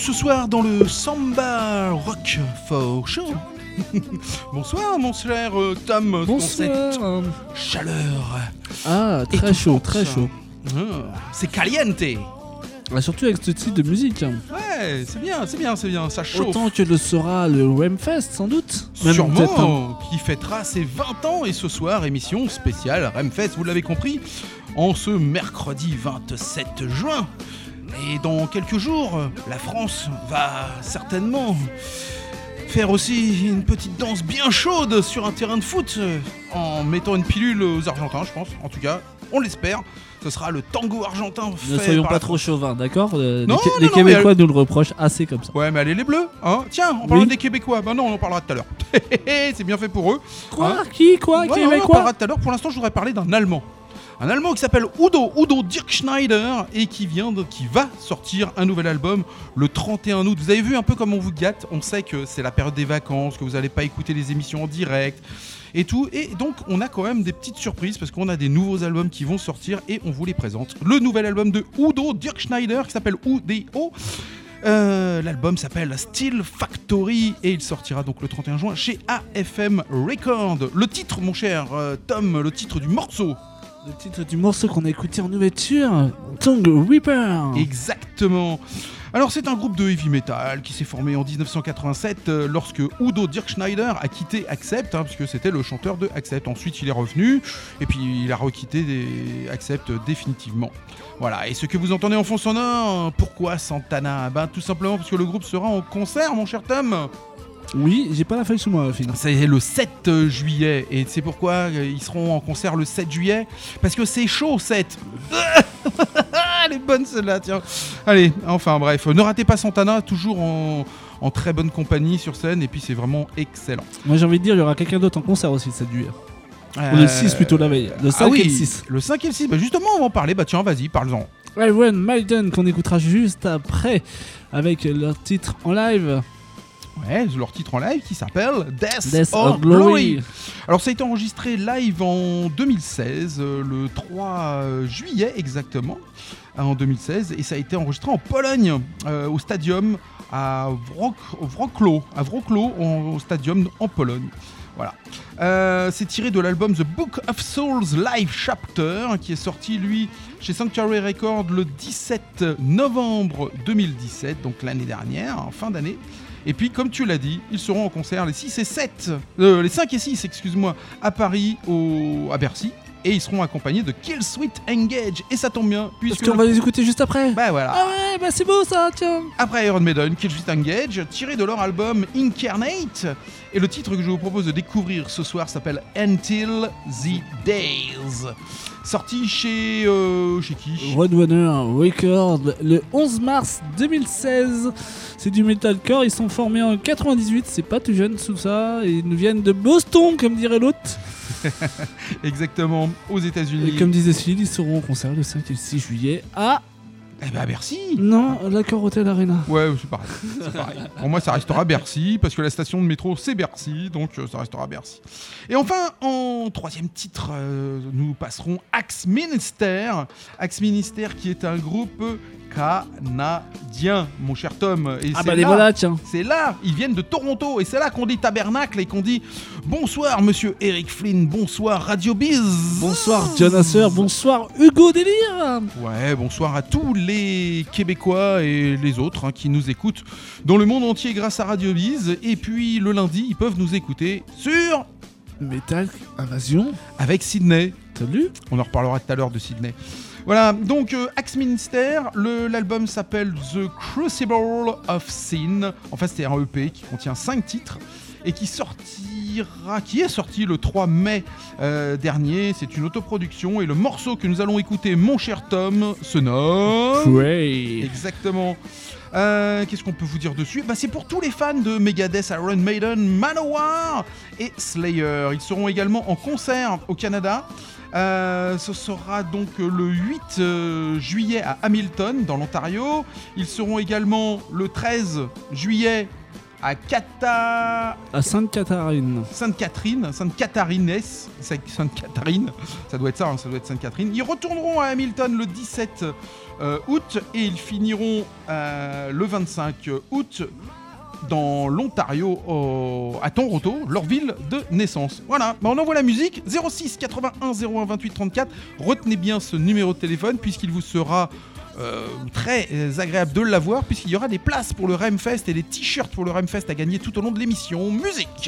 ce soir dans le Samba Rock for Show. Bonsoir mon cher Tom. Bonsoir. Chaleur. Ah, très chaud, très chaud. C'est caliente. Ah, surtout avec ce type de musique. Ouais, c'est bien, ça chauffe. Autant que le sera le Remfest sans doute. Sûrement, qui fêtera ses 20 ans et ce soir, émission spéciale Remfest, vous l'avez compris, en ce mercredi 27 juin. Et dans quelques jours, la France va certainement faire aussi une petite danse bien chaude sur un terrain de foot en mettant une pilule aux Argentins, je pense. En tout cas, on l'espère. Ce sera le tango argentin. Ne soyons pas trop chauvins, d'accord ? Les non, Québécois nous le reprochent assez comme ça. Ouais, mais allez les Bleus, hein. Tiens, on parlera des Québécois. Ben non, on en parlera tout à l'heure. C'est bien fait pour eux. Quoi hein. Québécois ? On en parlera tout à l'heure. Pour l'instant, je voudrais parler d'un Allemand. Un Allemand qui s'appelle Udo Dirkschneider et qui va sortir un nouvel album le 31 août. Vous avez vu un peu comment on vous gâte. On sait que c'est la période des vacances, que vous n'allez pas écouter les émissions en direct et tout. Et donc, on a quand même des petites surprises parce qu'on a des nouveaux albums qui vont sortir et on vous les présente. Le nouvel album de Udo Dirkschneider qui s'appelle UDO. L'album s'appelle Steel Factory et il sortira donc le 31 juin chez AFM Records. Le titre, mon cher Tom, le titre du morceau. Le titre du morceau qu'on a écouté en ouverture, Tongue Reaper. Exactement. Alors c'est un groupe de heavy metal qui s'est formé en 1987 lorsque Udo Dirkschneider a quitté Accept, parce que c'était le chanteur de Accept. Ensuite il est revenu et puis il a requitté Accept définitivement. Voilà, et ce que vous entendez en fond sonore, pourquoi Santana ? Tout simplement parce que le groupe sera en concert, mon cher Tom. Oui, j'ai pas la feuille sous moi, Phil. C'est le 7 juillet et c'est pourquoi ils seront en concert le 7 juillet parce que c'est chaud 7. Elle est bonne celle-là, tiens. Allez, enfin bref, ne ratez pas Santana, toujours en très bonne compagnie sur scène et puis c'est vraiment excellent. Moi j'ai envie de dire, il y aura quelqu'un d'autre en concert aussi le 7 juillet. Ou le 6 plutôt la veille, le 5 et le 6. Le 5 et le 6, justement on va en parler, tiens vas-y, parle-en. Iron Maiden qu'on écoutera juste après avec leur titre en live. Ouais, leur titre en live qui s'appelle Death or Glory. Alors ça a été enregistré live en 2016, le 3 juillet exactement, en 2016, et ça a été enregistré en Pologne, au stadium à Wrocław, au stadium en Pologne. Voilà. C'est tiré de l'album The Book of Souls Live Chapter, qui est sorti lui chez Sanctuary Records le 17 novembre 2017, donc l'année dernière, en fin d'année. Et puis, comme tu l'as dit, ils seront en concert les 5 et 6, à Paris, à Bercy. Et ils seront accompagnés de Killswitch Engage. Et ça tombe bien, puisque... Parce qu'on va les écouter juste après. Voilà. Ah ouais, c'est beau ça, tiens. Après Iron Maiden, Killswitch Engage, tiré de leur album Incarnate. Et le titre que je vous propose de découvrir ce soir s'appelle Until the Days. Sorti chez qui ? Roadrunner Records le 11 mars 2016. C'est du metalcore, ils sont formés en 98, c'est pas tout jeune sous ça. Et ils nous viennent de Boston, comme dirait l'autre. Exactement, aux États-Unis. Et comme disait Phil, ils seront en concert le 5 et le 6 juillet à... Bercy. Non, l'Accor Hotel Arena. Ouais, c'est pareil. Pour moi, ça restera Bercy, parce que la station de métro, c'est Bercy, donc ça restera Bercy. Et enfin, en troisième titre, nous passerons Axe Minister. Axe Minister qui est un groupe canadien, mon cher Tom. Et les voilà, tiens. C'est là, ils viennent de Toronto, et c'est là qu'on dit tabernacle et qu'on dit bonsoir, monsieur Eric Flynn, bonsoir Radio Biz. Bonsoir John Asser, bonsoir Hugo Délire. Ouais, bonsoir à tous les Québécois et les autres qui nous écoutent dans le monde entier grâce à Radio Biz. Et puis le lundi, ils peuvent nous écouter sur Metal Invasion avec Sydney. Salut. On en reparlera tout à l'heure de Sydney. Voilà, donc Axe Minister, l'album s'appelle The Crucible of Sin. Enfin, c'est un EP qui contient 5 titres et qui est sorti le 3 mai dernier. C'est une autoproduction et le morceau que nous allons écouter, mon cher Tom, se nomme... Prey. Exactement. Qu'est-ce qu'on peut vous dire dessus ? C'est pour tous les fans de Megadeth, Iron Maiden, Manowar et Slayer. Ils seront également en concert au Canada. Ce sera donc le 8 juillet à Hamilton, dans l'Ontario. Ils seront également le 13 juillet à Sainte-Catherine. Sainte-Catherine, ça doit être ça, ça doit être Sainte-Catherine. Ils retourneront à Hamilton le 17 août et ils finiront le 25 août dans l'Ontario, à Toronto, leur ville de naissance. Voilà, on envoie la musique 06 81 01 28 34. Retenez bien ce numéro de téléphone puisqu'il vous sera très agréable de l'avoir, puisqu'il y aura des places pour le Remfest et des t-shirts pour le Remfest à gagner tout au long de l'émission. Musique.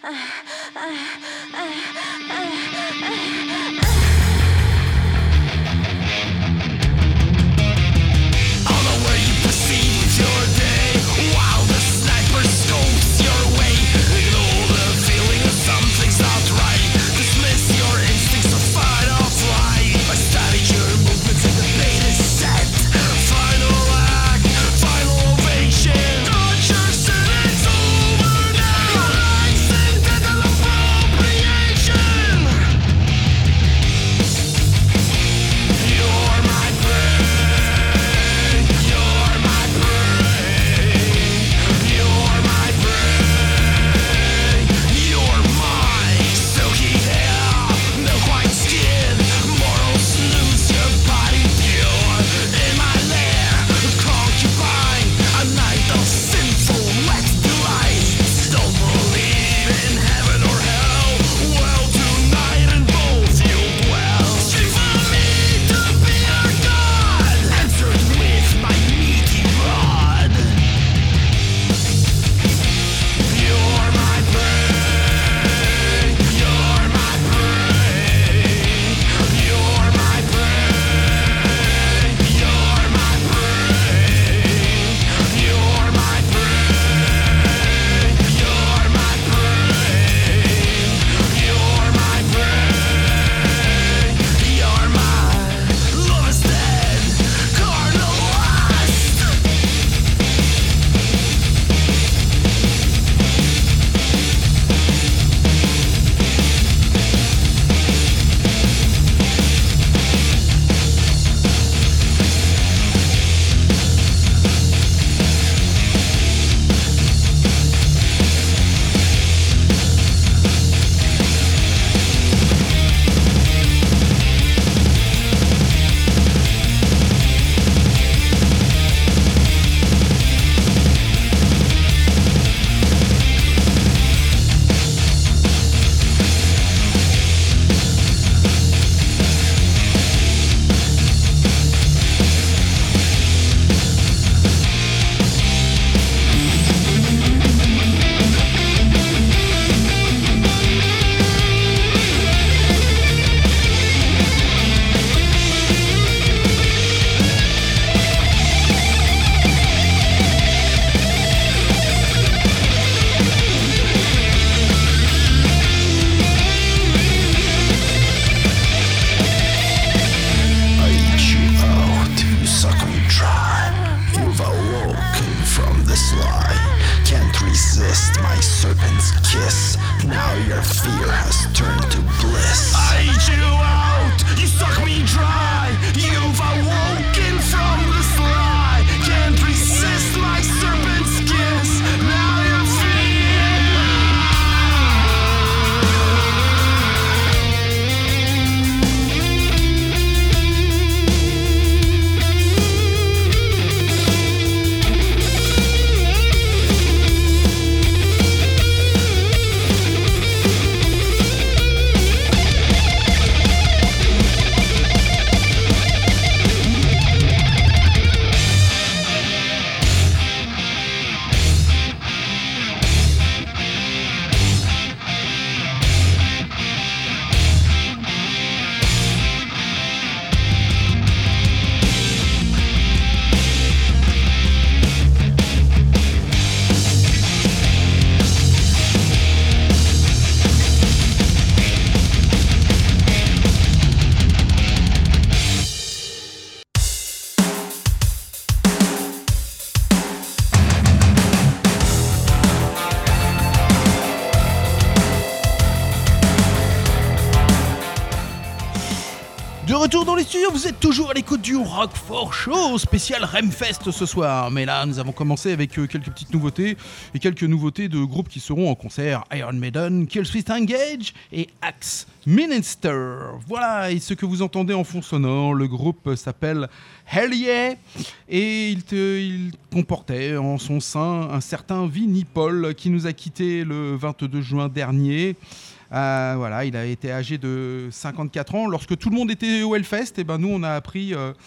retour dans les studios, vous êtes toujours à l'écoute du Roquefort Show spécial Remfest ce soir. Mais là, nous avons commencé avec quelques petites nouveautés et quelques nouveautés de groupes qui seront en concert. Iron Maiden, Killswitch Engage et Axe Minister. Voilà, et ce que vous entendez en fond sonore, le groupe s'appelle Hell Yeah et il comportait en son sein un certain Vinnie Paul qui nous a quittés le 22 juin dernier. Voilà, il a été âgé de 54 ans. Lorsque tout le monde était au Hellfest, et ben nous on a appris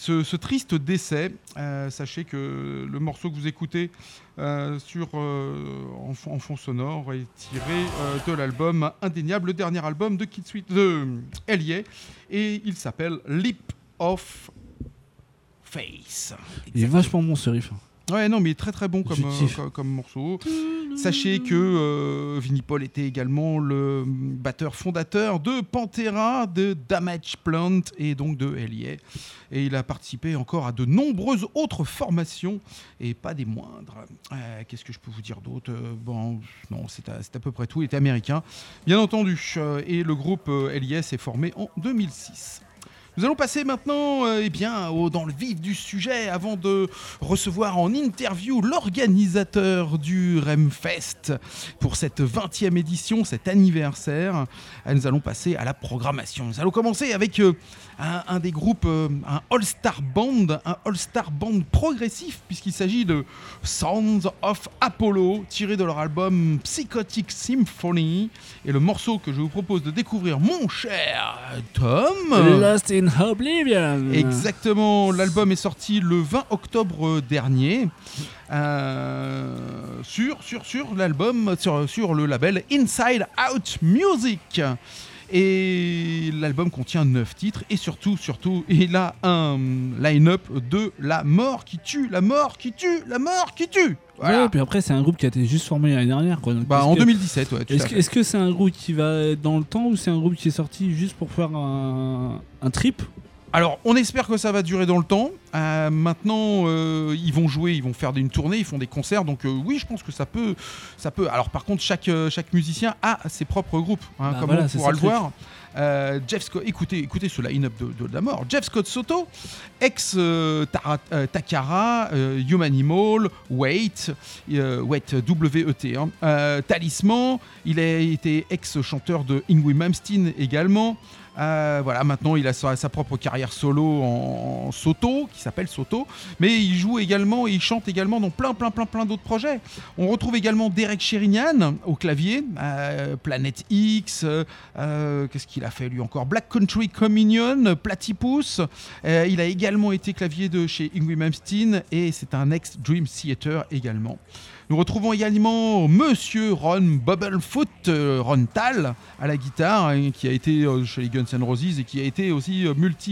ce triste décès. Sachez que le morceau que vous écoutez en fond sonore est tiré de l'album indéniable, le dernier album de Kid Sweat de Elie, et il s'appelle Leap of Faith. Il est vachement bon ce riff. Ouais, non, mais il est très très bon comme morceau. Sachez que Vinnie Paul était également le batteur fondateur de Pantera, de Damage Plant et donc de Elie. Et il a participé encore à de nombreuses autres formations et pas des moindres. Qu'est-ce que je peux vous dire d'autre ? Bon, non, c'est à peu près tout. Il était américain, bien entendu. Et le groupe Elie s'est formé en 2006. Nous allons passer maintenant dans le vif du sujet avant de recevoir en interview l'organisateur du Remfest pour cette 20e édition, cet anniversaire. Nous allons passer à la programmation. Nous allons commencer avec un des groupes, un all-star band progressif, puisqu'il s'agit de Sounds of Apollo, tiré de leur album Psychotic Symphony. Et le morceau que je vous propose de découvrir, mon cher Tom... Lost in Oblivion. Exactement, l'album est sorti le 20 octobre dernier sur l'album, sur le label Inside Out Music. Et l'album contient 9 titres et surtout, il a un line-up de la mort qui tue. Voilà. Ouais, puis après, c'est un groupe qui a été juste formé l'année dernière. Quoi. Donc, en 2017, ouais. Est-ce que c'est un groupe qui va dans le temps ou c'est un groupe qui est sorti juste pour faire un trip ? Alors, on espère que ça va durer dans le temps. Maintenant, ils vont jouer, ils vont faire une tournée, ils font des concerts. Donc oui, je pense que ça peut. Alors, par contre, chaque musicien a ses propres groupes, comme on pourra le voir. Jeff Scott, écoutez ce line-up de la mort. Jeff Scott Soto, ex Takara, Humanimal, Wait, W-E-T, Talisman. Il a été ex-chanteur de Yngwie Malmsteen également. Voilà, maintenant il a sa propre carrière solo en Soto, qui s'appelle Soto, mais il joue également et il chante également dans plein d'autres projets. On retrouve également Derek Sherinian au clavier, Planet X, qu'est-ce qu'il a fait lui encore, Black Country Communion, Platypus. Il a également été clavier de chez Yngwie Malmsteen et c'est un ex-Dream Theater également. Nous retrouvons également Monsieur Ron Bubblefoot, Ron Tal, à la guitare, qui a été chez les Guns N' Roses et qui a été aussi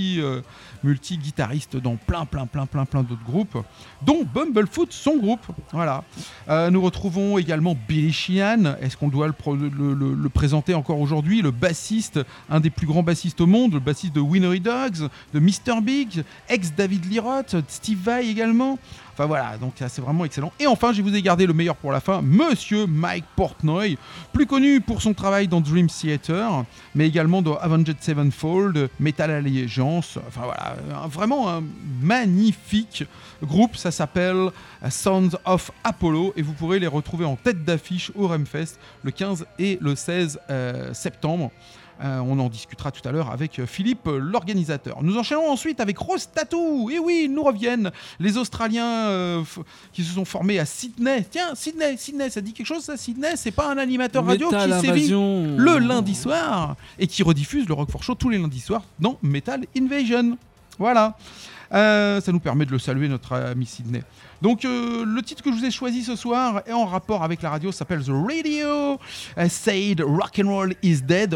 multi-guitariste dans plein d'autres groupes, dont Bumblefoot, son groupe. Voilà. Nous retrouvons également Billy Sheehan, est-ce qu'on doit le présenter encore aujourd'hui, le bassiste, un des plus grands bassistes au monde, le bassiste de Winery Dogs, de Mr. Big, ex-David Lee Roth, Steve Vai également. Enfin voilà, donc c'est vraiment excellent. Et enfin, je vous ai gardé le meilleur pour la fin, Monsieur Mike Portnoy, plus connu pour son travail dans Dream Theater, mais également dans Avenged Sevenfold, Metal Allegiance. Enfin voilà, vraiment un magnifique groupe. Ça s'appelle Sounds of Apollo et vous pourrez les retrouver en tête d'affiche au Remfest le 15 et le 16 septembre. On en discutera tout à l'heure avec Philippe, l'organisateur. Nous enchaînons ensuite avec Rose Tattoo. Et oui, ils nous reviennent. Les Australiens qui se sont formés à Sydney. Tiens, Sydney, ça dit quelque chose ça, Sydney ? C'est pas un animateur radio qui sévit le lundi soir et qui rediffuse le Roquefort Show tous les lundis soirs dans Metal Invasion. Voilà. Ça nous permet de le saluer, notre ami Sydney. Donc le titre que je vous ai choisi ce soir est en rapport avec la radio, s'appelle The Radio Said Rock and Roll is Dead.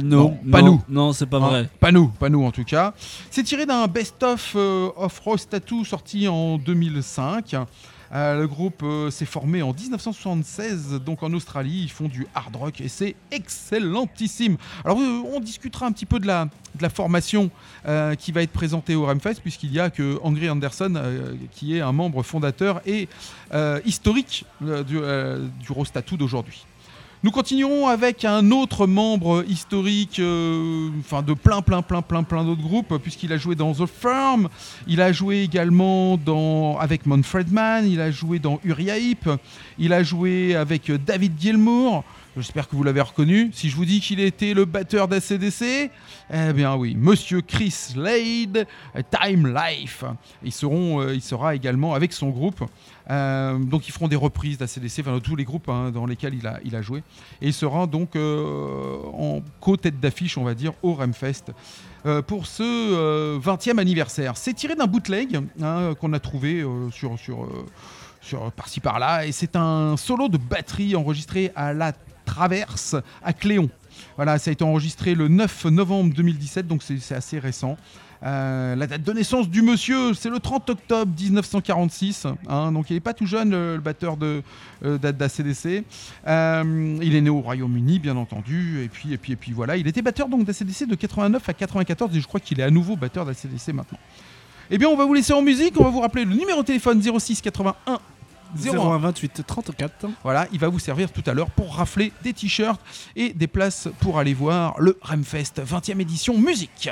Non, c'est pas vrai. Pas nous en tout cas. C'est tiré d'un best-of of Rose Tattoo sorti en 2005. Le groupe s'est formé en 1976, donc en Australie. Ils font du hard rock et c'est excellentissime. Alors on discutera un petit peu de la formation qui va être présentée au Remfest, puisqu'il y a que Angry Anderson qui est un membre fondateur et historique du Rose Tattoo d'aujourd'hui. Nous continuerons avec un autre membre historique de plein d'autres groupes, puisqu'il a joué dans The Firm, il a joué également avec Manfred Mann, il a joué dans Uriah Heep, il a joué avec David Gilmour, J'espère que vous l'avez reconnu. Si je vous dis qu'il était le batteur d'ACDC, eh bien oui, Monsieur Chris Slade, Time Life. Il sera également avec son groupe. Donc ils feront des reprises d'ACDC, enfin, dans tous les groupes dans lesquels il a joué. Et il sera donc en co-tête d'affiche, on va dire, au Remfest. Pour ce 20e anniversaire. C'est tiré d'un bootleg qu'on a trouvé sur par-ci par-là, et c'est un solo de batterie enregistré à la Traverse à Cléon. Voilà, ça a été enregistré le 9 novembre 2017, donc c'est assez récent. La date de naissance du monsieur, c'est le 30 octobre 1946. Donc il n'est pas tout jeune, le batteur d'ACDC. Il est né au Royaume-Uni, bien entendu. Et puis voilà, il était batteur donc d'ACDC de 89 à 94, et je crois qu'il est à nouveau batteur d'ACDC maintenant. Eh bien, on va vous laisser en musique. On va vous rappeler le numéro de téléphone 06 81 01 28 34. Voilà, il va vous servir tout à l'heure pour rafler des t-shirts et des places pour aller voir le Remfest 20e édition musique.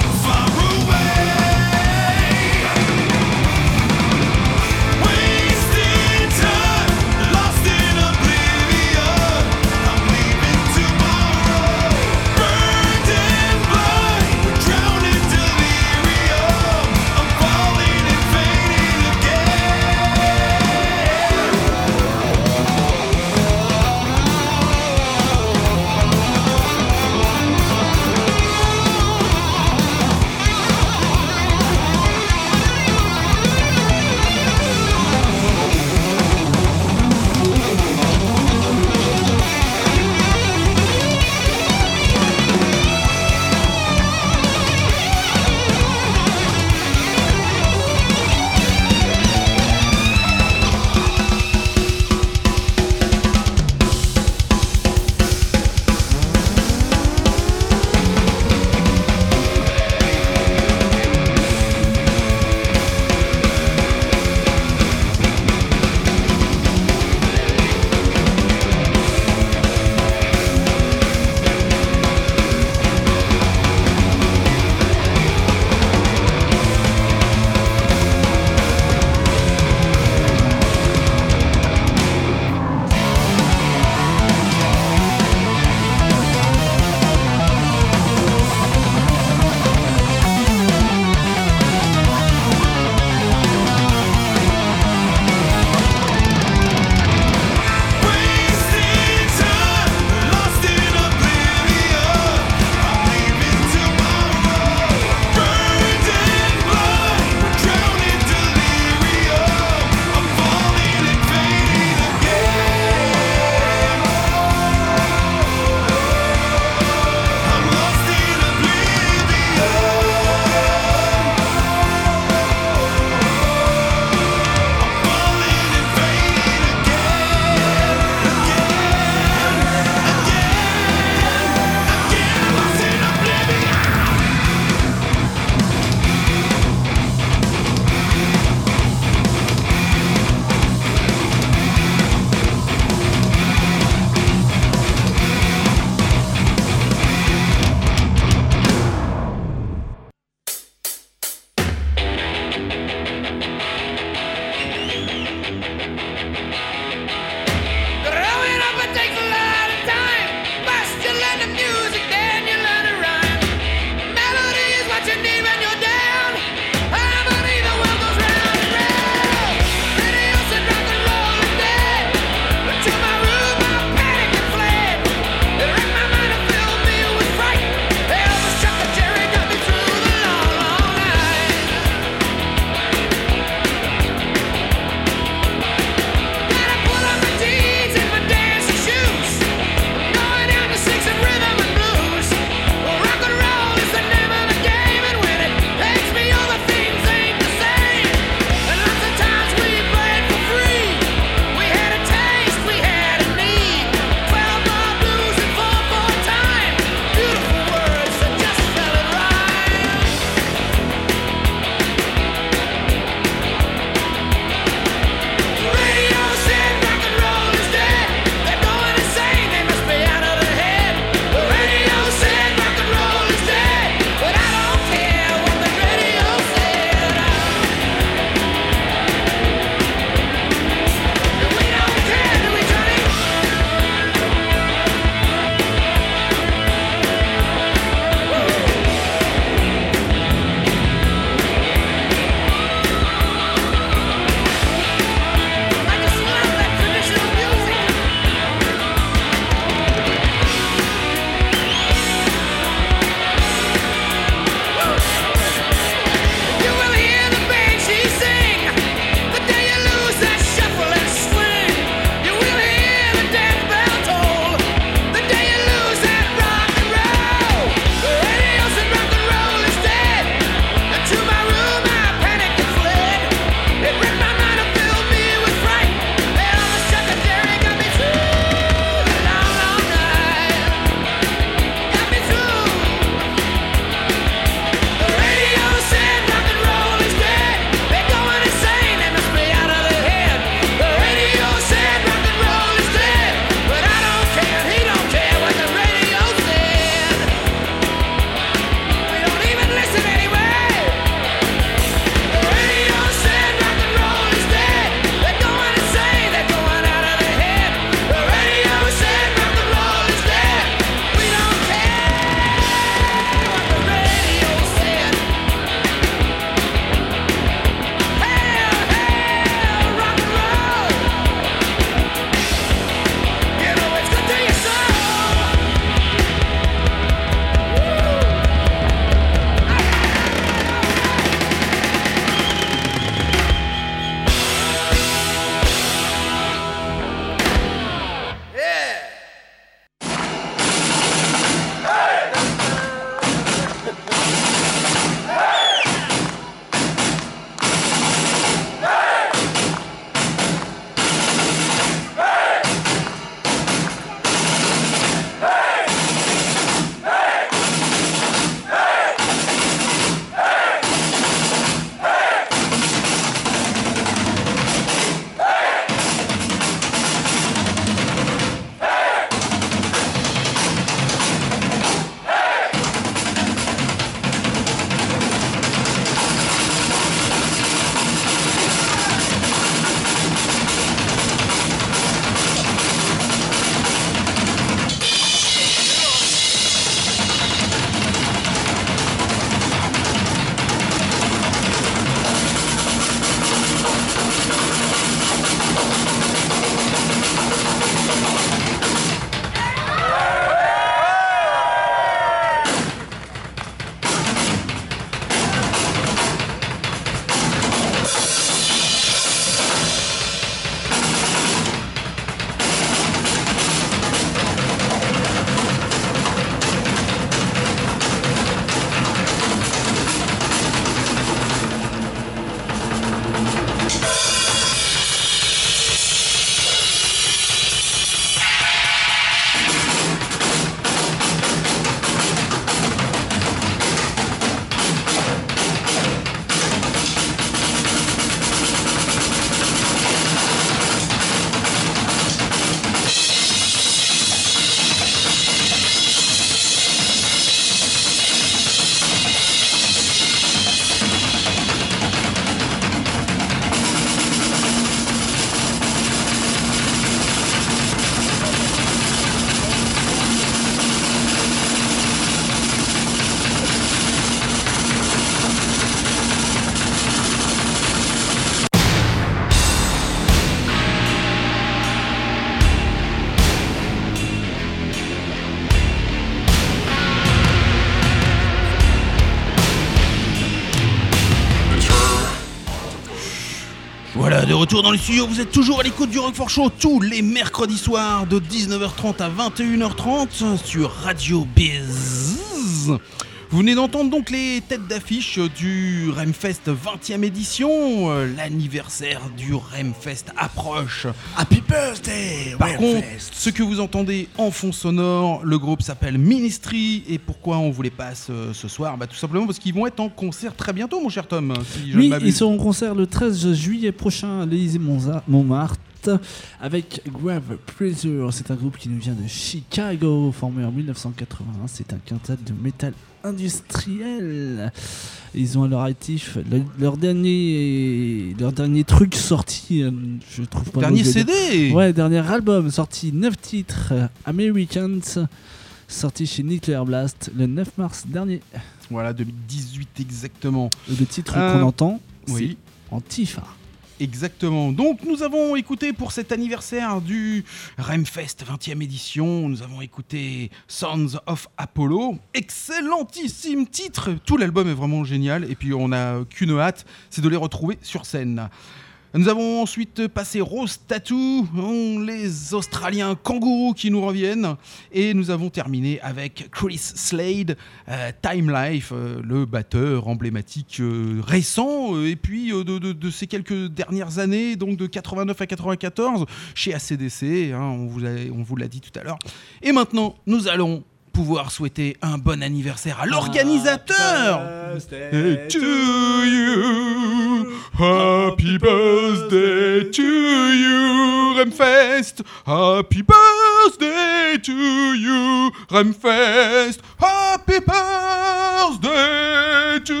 Voilà, de retour dans le studio, vous êtes toujours à l'écoute du Roquefort Show tous les mercredis soirs de 19h30 à 21h30 sur Radio Biz. Vous venez d'entendre donc les têtes d'affiche du Remfest 20e édition. L'anniversaire du Remfest approche. Happy birthday! Par contre, ce que vous entendez en fond sonore, le groupe s'appelle Ministry. Et pourquoi on vous les passe ce soir ? Tout simplement parce qu'ils vont être en concert très bientôt, mon cher Tom. Si oui, ils seront en concert le 13 juillet prochain à l'Élysée-Montmartre. Avec Grave Pleasure, c'est un groupe qui nous vient de Chicago, formé en 1981. C'est un quintet de métal industriel. Ils ont à leur actif leur dernier truc sorti, je trouve pas. Dernier CD. Ouais, dernier album sorti, 9 titres, Americans, sorti chez Nuclear Blast le 9 mars dernier. Voilà, 2018 exactement. Le titre qu'on entend, oui, c'est Antifa. Exactement. Donc nous avons écouté pour cet anniversaire du Remfest 20e édition, nous avons écouté Sons of Apollo. Excellentissime titre. Tout l'album est vraiment génial et puis on n'a qu'une hâte, c'est de les retrouver sur scène. Nous avons ensuite passé Rose Tattoo, les Australiens kangourous qui nous reviennent. Et nous avons terminé avec Chris Slade, Time Life, le batteur emblématique récent. Et puis de ces quelques dernières années, donc de 89 à 94, chez AC/DC, on vous l'a dit tout à l'heure. Et maintenant, nous allons pouvoir souhaiter un bon anniversaire à l'organisateur. Happy birthday to you, happy birthday to you, Remfest. Happy birthday to you, Remfest. Happy birthday to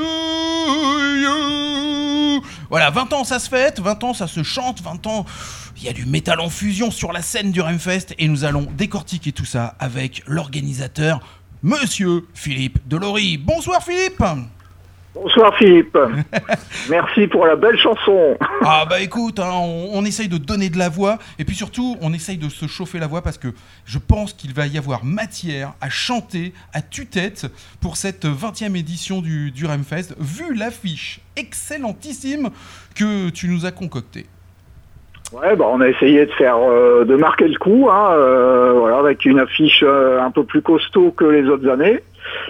you. Voilà, 20 ans ça se fête, 20 ans ça se chante, 20 ans... Il y a du métal en fusion sur la scène du Remfest et nous allons décortiquer tout ça avec l'organisateur, Monsieur Philippe Delory. Bonsoir Philippe. Bonsoir Philippe. Merci pour la belle chanson. Ah bah écoute, on essaye de donner de la voix et puis surtout on essaye de se chauffer la voix parce que je pense qu'il va y avoir matière à chanter à tue-tête pour cette 20e édition du Remfest, vu l'affiche excellentissime que tu nous as concoctée. Ouais, on a essayé de marquer le coup, voilà, avec une affiche un peu plus costaud que les autres années,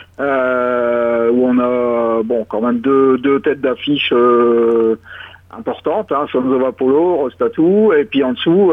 où on a, quand même deux têtes d'affiche importantes, Sons of Apollo, Rose Tattoo, et puis en dessous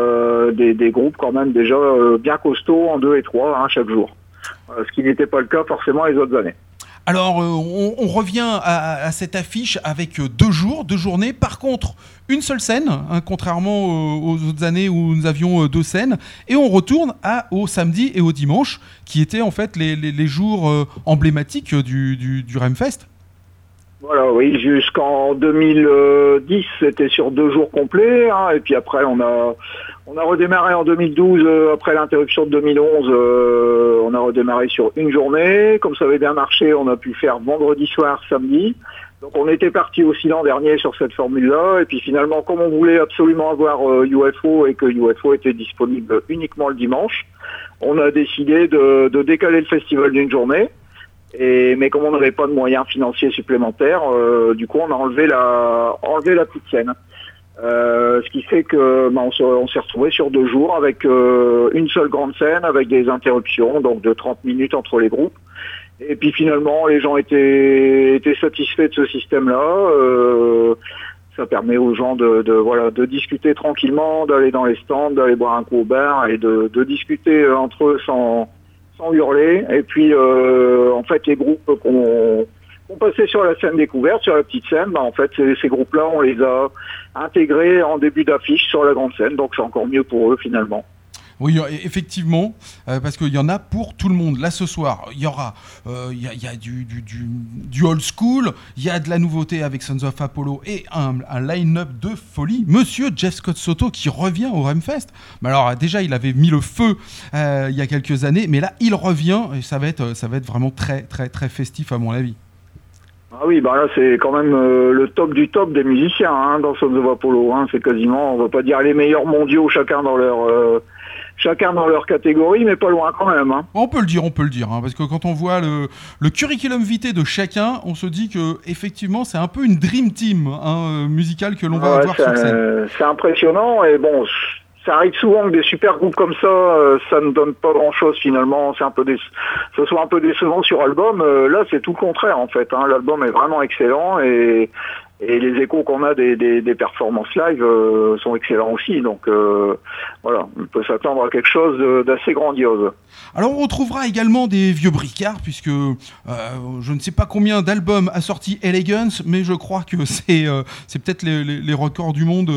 des groupes quand même déjà bien costauds en 2 et 3 chaque jour, ce qui n'était pas le cas forcément les autres années. Alors, on revient à cette affiche avec 2 journées. Par contre, une seule scène, contrairement aux autres années où nous avions 2 scènes. Et on retourne au samedi et au dimanche, qui étaient en fait les jours emblématiques du Remfest. Voilà, oui, jusqu'en 2010, c'était sur 2 jours complets, et puis après on a redémarré en 2012, après l'interruption de 2011, on a redémarré sur une journée. Comme ça avait bien marché, on a pu faire vendredi soir, samedi. Donc on était parti aussi l'an dernier sur cette formule-là, et puis finalement, comme on voulait absolument avoir UFO et que UFO était disponible uniquement le dimanche, on a décidé de décaler le festival d'une journée. Mais comme on n'avait pas de moyens financiers supplémentaires, du coup on a enlevé la petite scène. Ce qui fait que on s'est retrouvé sur 2 jours avec une seule grande scène, avec des interruptions donc de 30 minutes entre les groupes. Et puis finalement les gens étaient satisfaits de ce système-là. Ça permet aux gens de discuter tranquillement, d'aller dans les stands, d'aller boire un coup au bar et de discuter entre eux sans hurler. Et puis en fait les groupes qu'on passait sur la scène découverte, sur la petite scène, en fait ces groupes-là on les a intégrés en début d'affiche sur la grande scène, donc c'est encore mieux pour eux finalement. Oui, effectivement, parce qu'il y en a pour tout le monde. Là, ce soir, il y aura il y a du old school, il y a de la nouveauté avec Sons of Apollo et un line-up de folie. Monsieur Jeff Scott Soto qui revient au Remfest. Mais alors, déjà, il avait mis le feu il y a quelques années, mais là, il revient et ça va être vraiment très, très, très festif à mon avis. Ah oui, là c'est quand même le top du top des musiciens dans Sons of Apollo. C'est quasiment, on va pas dire les meilleurs mondiaux chacun dans leur chacun dans leur catégorie, mais pas loin quand même. Hein. On peut le dire, hein, parce que quand on voit le curriculum vitae de chacun, on se dit que effectivement c'est un peu une dream team musicale que l'on va avoir sur scène. C'est impressionnant et bon, ça arrive souvent que des super groupes comme ça ne donne pas grand-chose finalement. C'est un peu ça soit un peu décevant sur album. Là, c'est tout le contraire en fait. Hein. L'album est vraiment excellent et les échos qu'on a des performances live sont excellents aussi. Donc voilà, on peut s'attendre à quelque chose d'assez grandiose. Alors on retrouvera également des vieux bricards, puisque je ne sais pas combien d'albums a sorti Elegance, mais je crois que c'est peut-être les records du monde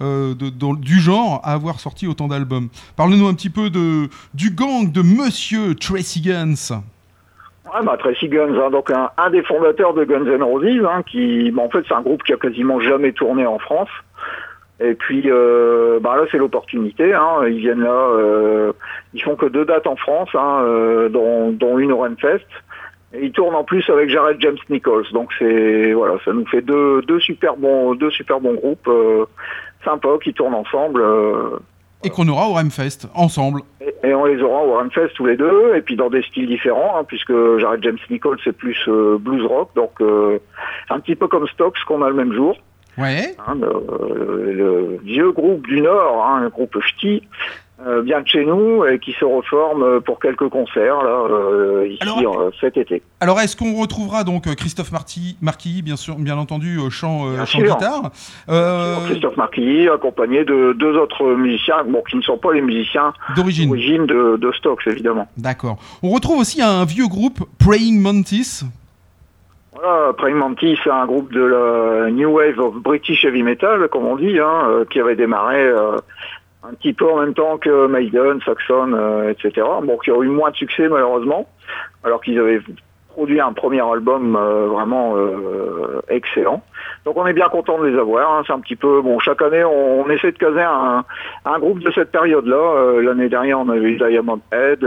du genre à avoir sorti autant d'albums. Parle-nous un petit peu du gang de Monsieur Tracy Guns. Ouais, Tracy Guns, hein, donc un des fondateurs de Guns N' Roses, hein, en fait c'est un groupe qui a quasiment jamais tourné en France. Et puis là c'est l'opportunité, hein, ils viennent là, ils font que 2 dates en France, hein, dont une au Renfest. Et ils tournent en plus avec Jared James Nichols, donc ça nous fait deux super bons groupes sympas qui tournent ensemble. Et qu'on aura au Renfest, ensemble. Et on les aura au Renfest tous les deux, et puis dans des styles différents, hein, puisque Jared James Nichols c'est plus blues rock, donc un petit peu comme Stocks qu'on a le même jour. Ouais. Hein, le vieux groupe du Nord, hein, un groupe ch'ti, bien de chez nous, et qui se reforme pour quelques concerts là, ici cet été. Alors est-ce qu'on retrouvera donc Christophe Marquilly, bien entendu, chant guitare Christophe Marquilly, accompagné de 2 autres musiciens, qui ne sont pas les musiciens d'origine de Stocks, évidemment. D'accord. On retrouve aussi un vieux groupe, Praying Mantis. Voilà, Praying Mantis, c'est un groupe de la New Wave of British Heavy Metal, comme on dit, hein, qui avait démarré un petit peu en même temps que Maiden, Saxon, etc. Qui ont eu moins de succès malheureusement, alors qu'ils avaient produit un premier album vraiment excellent. Donc on est bien content de les avoir. Hein. C'est un petit peu chaque année on essaie de caser un groupe de cette période-là. L'année dernière on avait eu Diamond Head,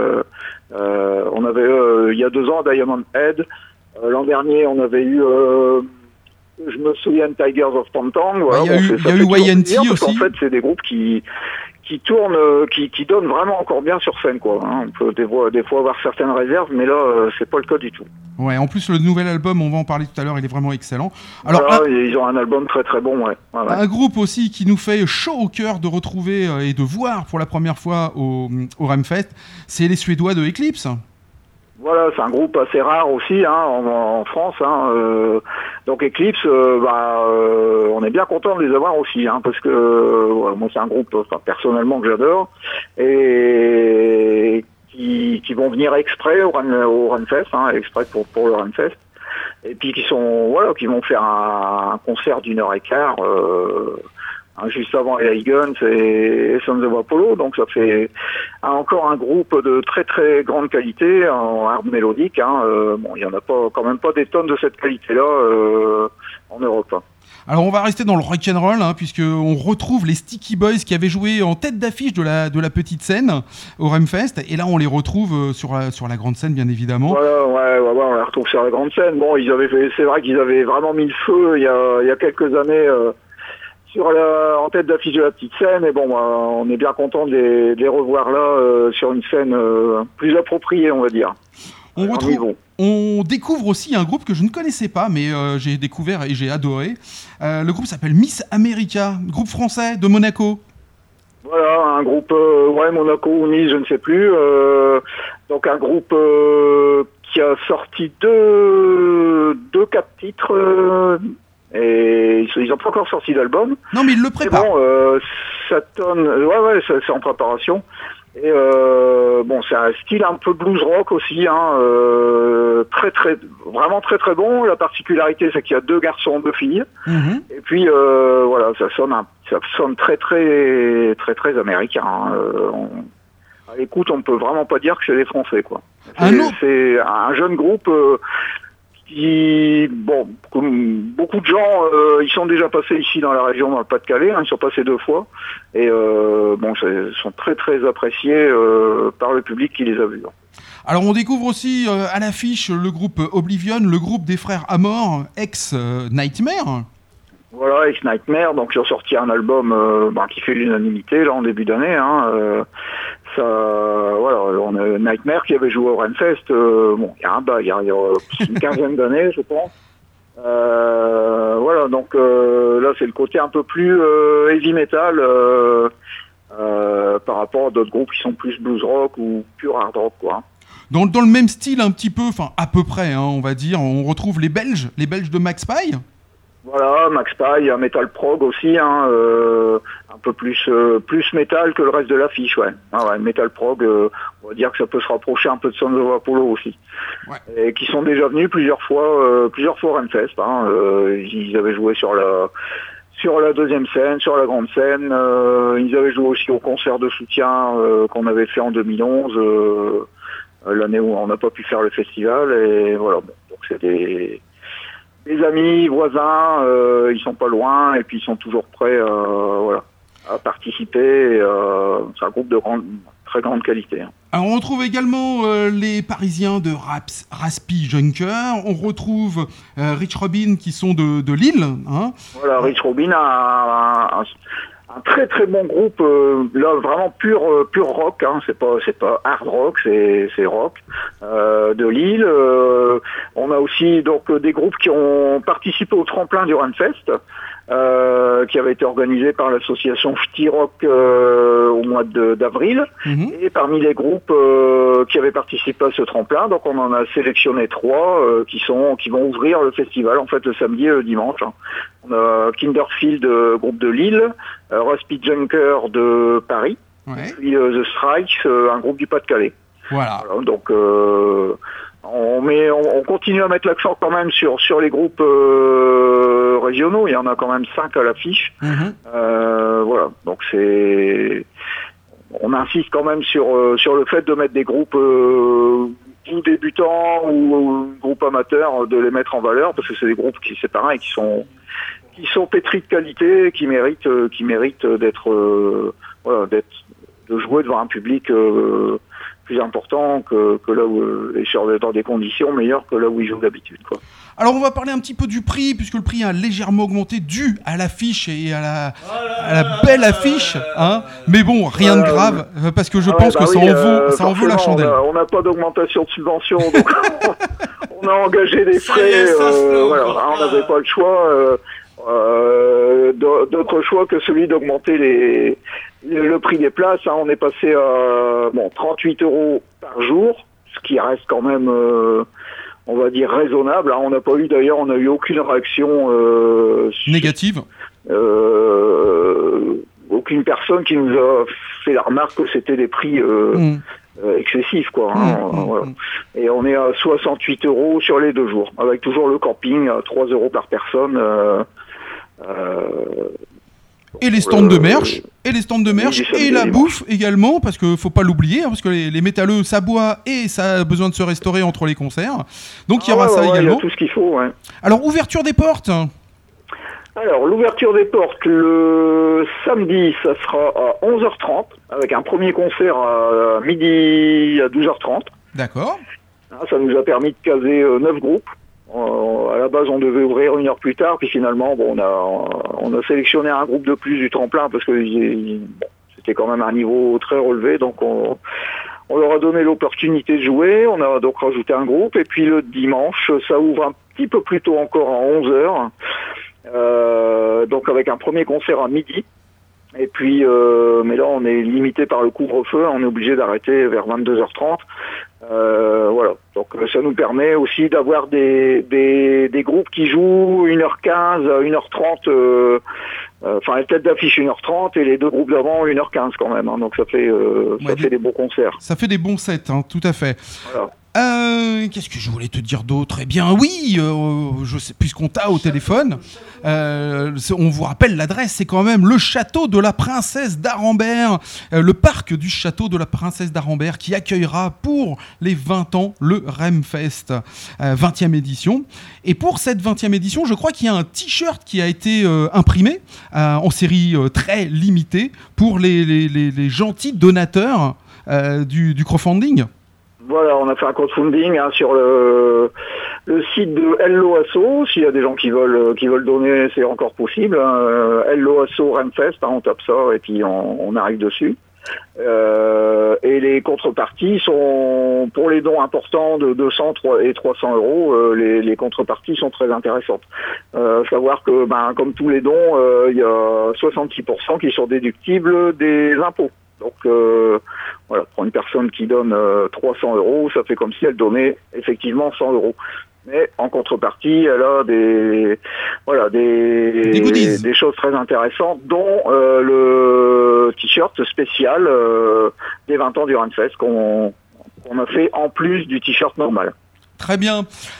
on avait il y a 2 ans Diamond Head. L'an dernier, on avait eu, je me souviens, Tigers of Pantang. Voilà, il y a eu YNT aussi. En fait, c'est des groupes qui tournent, qui donnent vraiment encore bien sur scène, quoi. Hein. On peut des fois avoir certaines réserves, mais là, c'est pas le cas du tout. Ouais, en plus, le nouvel album, on va en parler tout à l'heure, il est vraiment excellent. Alors, ils ont un album très très bon, ouais. Un groupe aussi qui nous fait chaud au cœur de retrouver et de voir pour la première fois au Renfest, c'est les Suédois de Eclipse. Voilà, c'est un groupe assez rare aussi en France. Hein, donc Eclipse, on est bien content de les avoir aussi, hein, parce que moi c'est un groupe personnellement que j'adore et qui vont venir exprès au Renfest, hein, exprès pour le Renfest, et puis qui vont faire un concert d'1h15. Juste avant les Guns et Sons of Apollo, donc ça fait encore un groupe de très très grande qualité en art mélodique. Hein. Il y en a quand même pas des tonnes de cette qualité-là en Europe. Hein. Alors on va rester dans le rock'n'roll, hein, puisque on retrouve les Sticky Boys qui avaient joué en tête d'affiche de la petite scène au Renfest, et là on les retrouve sur la grande scène bien évidemment. Voilà, on les retrouve sur la grande scène. C'est vrai qu'ils avaient vraiment mis le feu il y a quelques années. En tête d'affiche de la petite scène, et on est bien content de les revoir là sur une scène plus appropriée, on va dire. On découvre aussi un groupe que je ne connaissais pas, mais j'ai découvert et j'ai adoré. Le groupe s'appelle Miss America, groupe français de Monaco. Voilà, un groupe Monaco ou Nice, je ne sais plus. Donc un groupe qui a sorti 4 titres. Et ils n'ont pas encore sorti d'album. Non, mais ils le préparent. Ça tonne. C'est en préparation. Et c'est un style un peu blues rock aussi, hein. Vraiment très très bon. La particularité, c'est qu'il y a 2 garçons, 2 filles. Mm-hmm. Et puis ça sonne très très très très américain. Hein. À l'écoute, on peut vraiment pas dire que c'est des Français, quoi. C'est un jeune groupe. Comme beaucoup de gens, ils sont déjà passés ici dans la région, dans le Pas-de-Calais, hein, ils sont passés 2 fois, et ils sont très très appréciés par le public qui les a vus. Alors on découvre aussi à l'affiche le groupe Oblivion, le groupe des frères Amor, ex-Nightmare. Voilà, ex-Nightmare, donc ils ont sorti un album qui fait l'unanimité là en début d'année, hein, voilà, on a Nightmare qui avait joué au Renfest, il y a un bas, il y a une quinzaine d'années, je pense. Voilà, donc là c'est le côté un peu plus heavy metal par rapport à d'autres groupes qui sont plus blues rock ou pure hard rock, quoi. Dans le même style un petit peu, enfin à peu près, hein, on va dire, on retrouve les Belges de Max Pie. Voilà, Max Pie, un metal prog aussi, hein, un peu plus métal que le reste de l'affiche, ouais. Ah ouais, metal prog, on va dire que ça peut se rapprocher un peu de Sons of Apollo aussi. Ouais. Et qui sont déjà venus plusieurs fois au Renfest, hein, ils avaient joué sur la deuxième scène, sur la grande scène, ils avaient joué aussi au concert de soutien qu'on avait fait en 2011, l'année où on n'a pas pu faire le festival, et voilà, bon, donc c'est des amis, voisins, ils sont pas loin et puis ils sont toujours prêts à participer. C'est un groupe de très grande qualité. Hein. Alors on retrouve également les Parisiens de Raspy Junker, on retrouve Rich Robin qui sont de Lille. Hein. Voilà, Rich Robin a un très très bon groupe, là vraiment pur rock, hein, c'est pas hard rock, c'est rock, de Lille. On a aussi donc des groupes qui ont participé au tremplin du Renfest, qui avait été organisé par l'association Ch'ti Rock au mois d'avril. Mm-hmm. Et parmi les groupes qui avaient participé à ce tremplin, donc on en a sélectionné 3 qui vont ouvrir le festival en fait le samedi et le dimanche. Hein. On a Kinderfield, groupe de Lille, Raspy Junker de Paris, ouais. Puis The Strikes, un groupe du Pas-de-Calais. Voilà, donc on continue à mettre l'accent quand même sur les groupes régionaux. Il y en a quand même 5 à l'affiche. Mm-hmm. Voilà, donc on insiste quand même sur le fait de mettre des groupes ou débutants ou groupes amateurs, de les mettre en valeur, parce que c'est des groupes qui sont pétris de qualité, qui méritent d'être de jouer devant un public plus important que là où dans des conditions meilleures que là où ils jouent d'habitude, quoi. Alors on va parler un petit peu du prix, puisque le prix a légèrement augmenté dû à l'affiche et à la belle affiche, hein. Mais bon, rien de grave, parce que je pense que ça en vaut la chandelle. On n'a pas d'augmentation de subvention, donc on a engagé des frais, on n'avait pas le choix, d'autre choix que celui d'augmenter le prix des places, hein. On est passé à 38 € par jour, ce qui reste quand même on va dire raisonnable. On n'a eu aucune réaction négative. Aucune personne qui nous a fait la remarque que c'était des prix excessifs, quoi. Voilà. Et on est à 68 € sur les 2 jours, avec toujours le camping à 3 € par personne. Et les stands de merch, et la bouffe également, parce que faut pas l'oublier, hein, parce que les métalleux ça boit et ça a besoin de se restaurer entre les concerts. Donc il y aura ça également. Il y a tout ce qu'il faut. Ouais. Alors ouverture des portes. Alors l'ouverture des portes le samedi, ça sera à 11h30 avec un premier concert à midi à 12h30. D'accord. Ça nous a permis de caser 9 groupes. À la base, on devait ouvrir 1 heure plus tard, puis finalement, on a sélectionné un groupe de plus du tremplin parce que c'était quand même un niveau très relevé, donc on leur a donné l'opportunité de jouer. On a donc rajouté un groupe, et puis le dimanche, ça ouvre un petit peu plus tôt encore à 11h, donc avec un premier concert à midi. Et puis, mais là, on est limité par le couvre-feu, on est obligé d'arrêter vers 22h30. Voilà, donc ça nous permet aussi d'avoir des groupes qui jouent 1h15 à 1h30, la tête d'affiche 1h30 et les 2 groupes d'avant 1h15 quand même, hein, donc ça fait des beaux concerts. Ça fait des bons sets, hein, tout à fait. Voilà. Qu'est-ce que je voulais te dire d'autre ? Eh bien oui, je sais, puisqu'on t'a au téléphone, on vous rappelle l'adresse, c'est quand même le château de la Princesse d'Arambert, le parc du château de la Princesse d'Arambert qui accueillera pour les 20 ans le Remfest, 20e édition. Et pour cette 20e édition, je crois qu'il y a un t-shirt qui a été imprimé en série très limitée pour les gentils donateurs du crowdfunding. Voilà, on a fait un crowdfunding sur le site de Hello Asso. S'il y a des gens qui veulent donner, c'est encore possible. Hello Asso Renfest, on tape ça et puis on arrive dessus. Et les contreparties sont, pour les dons importants de 200 et 300 euros, les contreparties sont très intéressantes. Savoir que, comme tous les dons, il y a 66% qui sont déductibles des impôts. Donc voilà, pour une personne qui donne 300 euros, ça fait comme si elle donnait effectivement 100 euros. Mais en contrepartie, elle a des choses très intéressantes, dont le t-shirt spécial des 20 ans du Renfest qu'on a fait en plus du t-shirt normal. Très bien.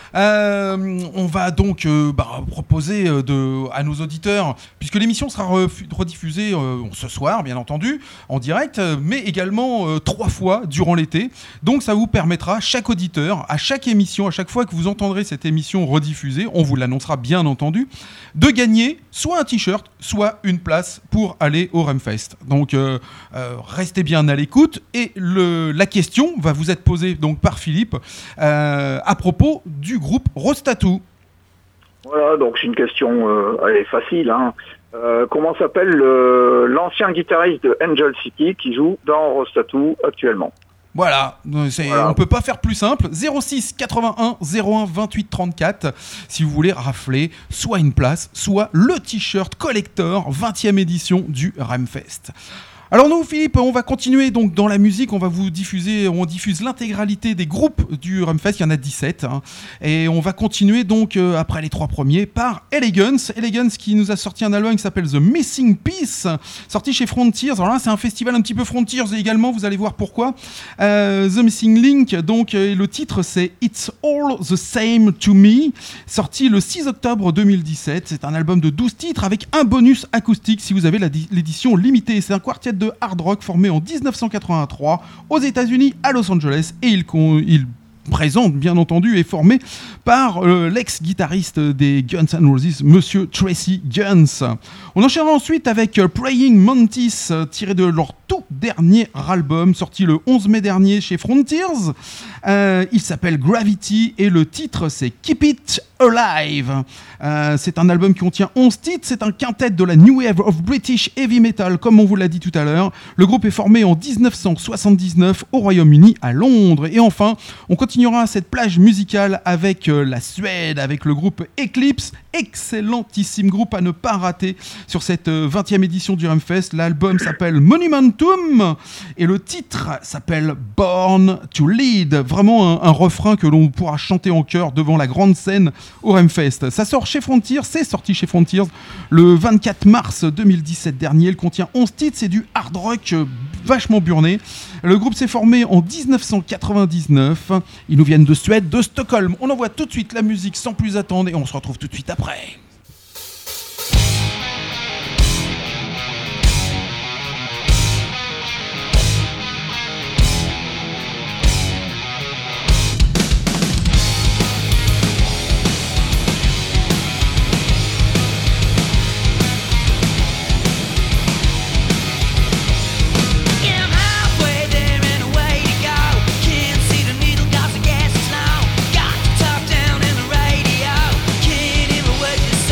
On va donc proposer à nos auditeurs, puisque l'émission sera rediffusée ce soir, bien entendu, en direct, mais également 3 fois durant l'été. Donc ça vous permettra, chaque auditeur, à chaque émission, à chaque fois que vous entendrez cette émission rediffusée, on vous l'annoncera bien entendu, de gagner soit un t-shirt, soit une place pour aller au Remfest. Donc restez bien à l'écoute. Et la question va vous être posée donc par Philippe à propos du groupe Rostatu. Voilà, donc c'est une question elle est facile. Comment s'appelle l'ancien guitariste de Angel City qui joue dans Rostatu actuellement? Voilà, on peut pas faire plus simple. 06 81 01 28 34 si vous voulez rafler soit une place, soit le t-shirt collector 20e édition du Remfest. Alors nous, Philippe, on va continuer donc dans la musique, on diffuse l'intégralité des groupes du Remfest, il y en a 17, et on va continuer donc après les 3 premiers par Elegance qui nous a sorti un album qui s'appelle The Missing Piece, sorti chez Frontiers. Alors là c'est un festival un petit peu Frontiers également, vous allez voir pourquoi. The Missing Link, donc le titre c'est It's All the Same to Me, sorti le 6 octobre 2017, c'est un album de 12 titres avec un bonus acoustique si vous avez l'édition limitée. C'est un quartet de hard rock formé en 1983 aux États-Unis à Los Angeles, et il présente bien entendu est formé par l'ex-guitariste des Guns N' Roses, Monsieur Tracy Guns. On enchaînera ensuite avec Praying Mantis, tiré de leur tout dernier album sorti le 11 mai dernier chez Frontiers. Il s'appelle Gravity et le titre c'est Keep It Alive. C'est un album qui contient 11 titres, c'est un quintet de la New Wave of British Heavy Metal comme on vous l'a dit tout à l'heure. Le groupe est formé en 1979 au Royaume-Uni à Londres. Et enfin, on continuera cette plage musicale avec la Suède, avec le groupe Eclipse, excellentissime groupe à ne pas rater sur cette 20e édition du Remfest. L'album s'appelle Monumentum et le titre s'appelle Born to Lead. Vraiment un refrain que l'on pourra chanter en chœur devant la grande scène au Remfest. Ça sort chez Frontiers, c'est sorti chez Frontiers le 24 mars 2017 dernier. Il contient 11 titres, c'est du hard rock vachement burné. Le groupe s'est formé en 1999. Ils nous viennent de Suède, de Stockholm. On envoie tout de suite la musique sans plus attendre et on se retrouve tout de suite après. Got the top down and the radio. Can't hear a word you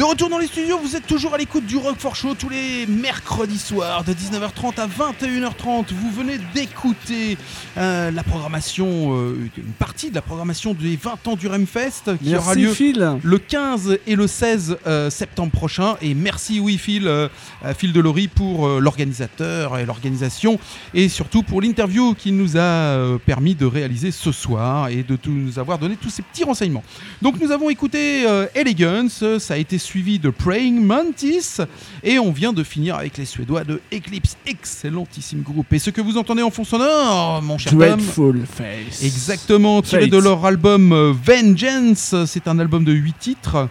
De retour dans les studios, vous êtes toujours à l'écoute du Roquefort Show tous les mercredis soirs de 19h30 à 21h30. Vous venez d'écouter la programmation, une partie de la programmation des 20 ans du Remfest qui aura lieu le 15 et le 16 septembre prochain. Et merci Phil Delory pour l'organisateur et l'organisation et surtout pour l'interview qu'il nous a permis de réaliser ce soir et de nous avoir donné tous ces petits renseignements. Donc nous avons écouté Elegance, ça a été suivi de Praying Mantis et on vient de finir avec les Suédois de Eclipse, excellentissime groupe. Et ce que vous entendez en fond sonore, mon cher Dreadful Face. Exactement, tiré de leur album Vengeance, c'est un album de 8 titres.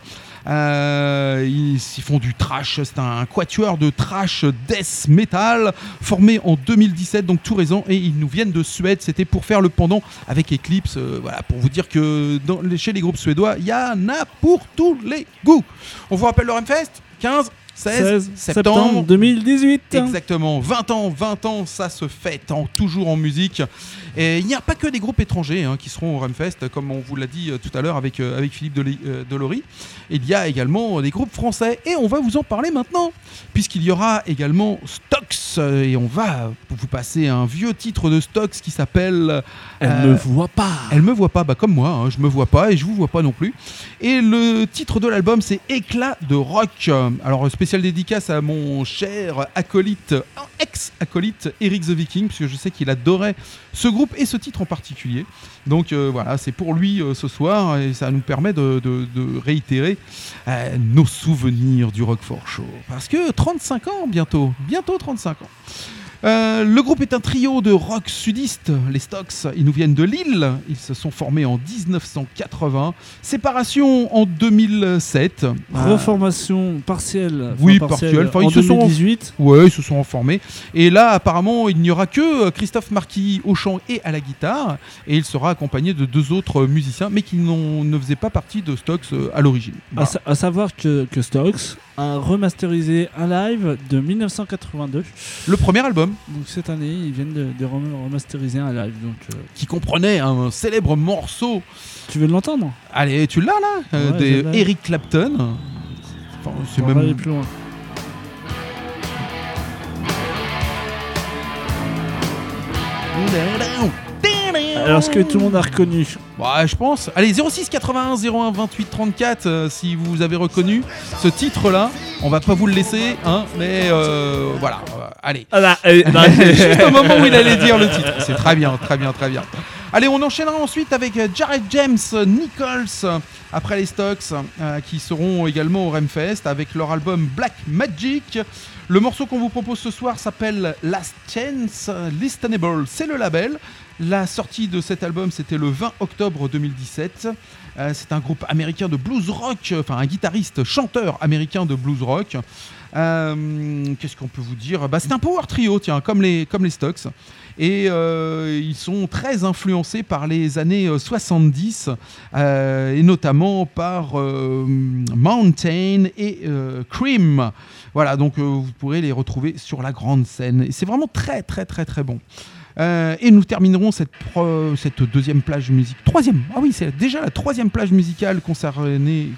Ils font du trash, c'est un quatuor de trash death metal formé en 2017, donc tout récent, et ils nous viennent de Suède. C'était pour faire le pendant avec Eclipse, voilà, pour vous dire que chez les groupes suédois, il y en a pour tous les goûts. On vous rappelle le Remfest, 15 16 septembre 2018. Exactement, 20 ans, ça se fête, toujours en musique. Et il n'y a pas que des groupes étrangers qui seront au Remfest, comme on vous l'a dit tout à l'heure avec Philippe Delory. Il y a également des groupes français et on va vous en parler maintenant, puisqu'il y aura également Stox et on va vous passer un vieux titre de Stox qui s'appelle Elle me voit pas. Elle me voit pas, comme moi, je me vois pas et je vous vois pas non plus. Et le titre de l'album c'est Éclat de rock. Alors spécial dédicace à mon cher acolyte, ex-acolyte Eric the Viking, puisque je sais qu'il adorait ce groupe et ce titre en particulier. Donc voilà, c'est pour lui ce soir et ça nous permet de réitérer nos souvenirs du Roquefort Show. Parce que 35 ans bientôt 35 ans. Le groupe est un trio de rock sudiste, les Stox, ils nous viennent de Lille, ils se sont formés en 1980, séparation en 2007. Reformation partielle. Partielle. Enfin, en 2018. Ils se sont reformés. Et là, apparemment, il n'y aura que Christophe Marquis au chant et à la guitare, et il sera accompagné de 2 autres musiciens, mais qui ne faisaient pas partie de Stox à l'origine. Voilà. À savoir que Stox a remasterisé un live de 1982. Le premier album. Donc cette année, ils viennent de remasteriser un live. Donc, qui comprenait un célèbre morceau. Tu veux l'entendre ? Allez, tu l'as là Eric Clapton. Enfin, c'est même... aller plus loin. Alors, est-ce que tout le monde a reconnu ? Je pense. Allez, 06 81 01 28 34 si vous avez reconnu ce titre-là. On va pas vous le laisser, mais voilà. Allez. Juste au moment où il allait dire le titre. C'est très bien. Allez, on enchaînera ensuite avec Jared James Nichols après les Stox qui seront également au Remfest avec leur album Black Magic. Le morceau qu'on vous propose ce soir s'appelle Last Chance Listenable, c'est le label. La sortie de cet album, c'était le 20 octobre 2017. C'est un groupe américain de blues rock, enfin un guitariste, chanteur américain de blues rock. Qu'est-ce qu'on peut vous dire ? C'est un power trio, tiens, comme les Stox. Et ils sont très influencés par les années 70 et notamment par Mountain et Cream. Voilà, donc vous pourrez les retrouver sur la grande scène. Et c'est vraiment très très très très bon. Et nous terminerons cette deuxième plage musique. C'est déjà la 3e plage musicale consacrée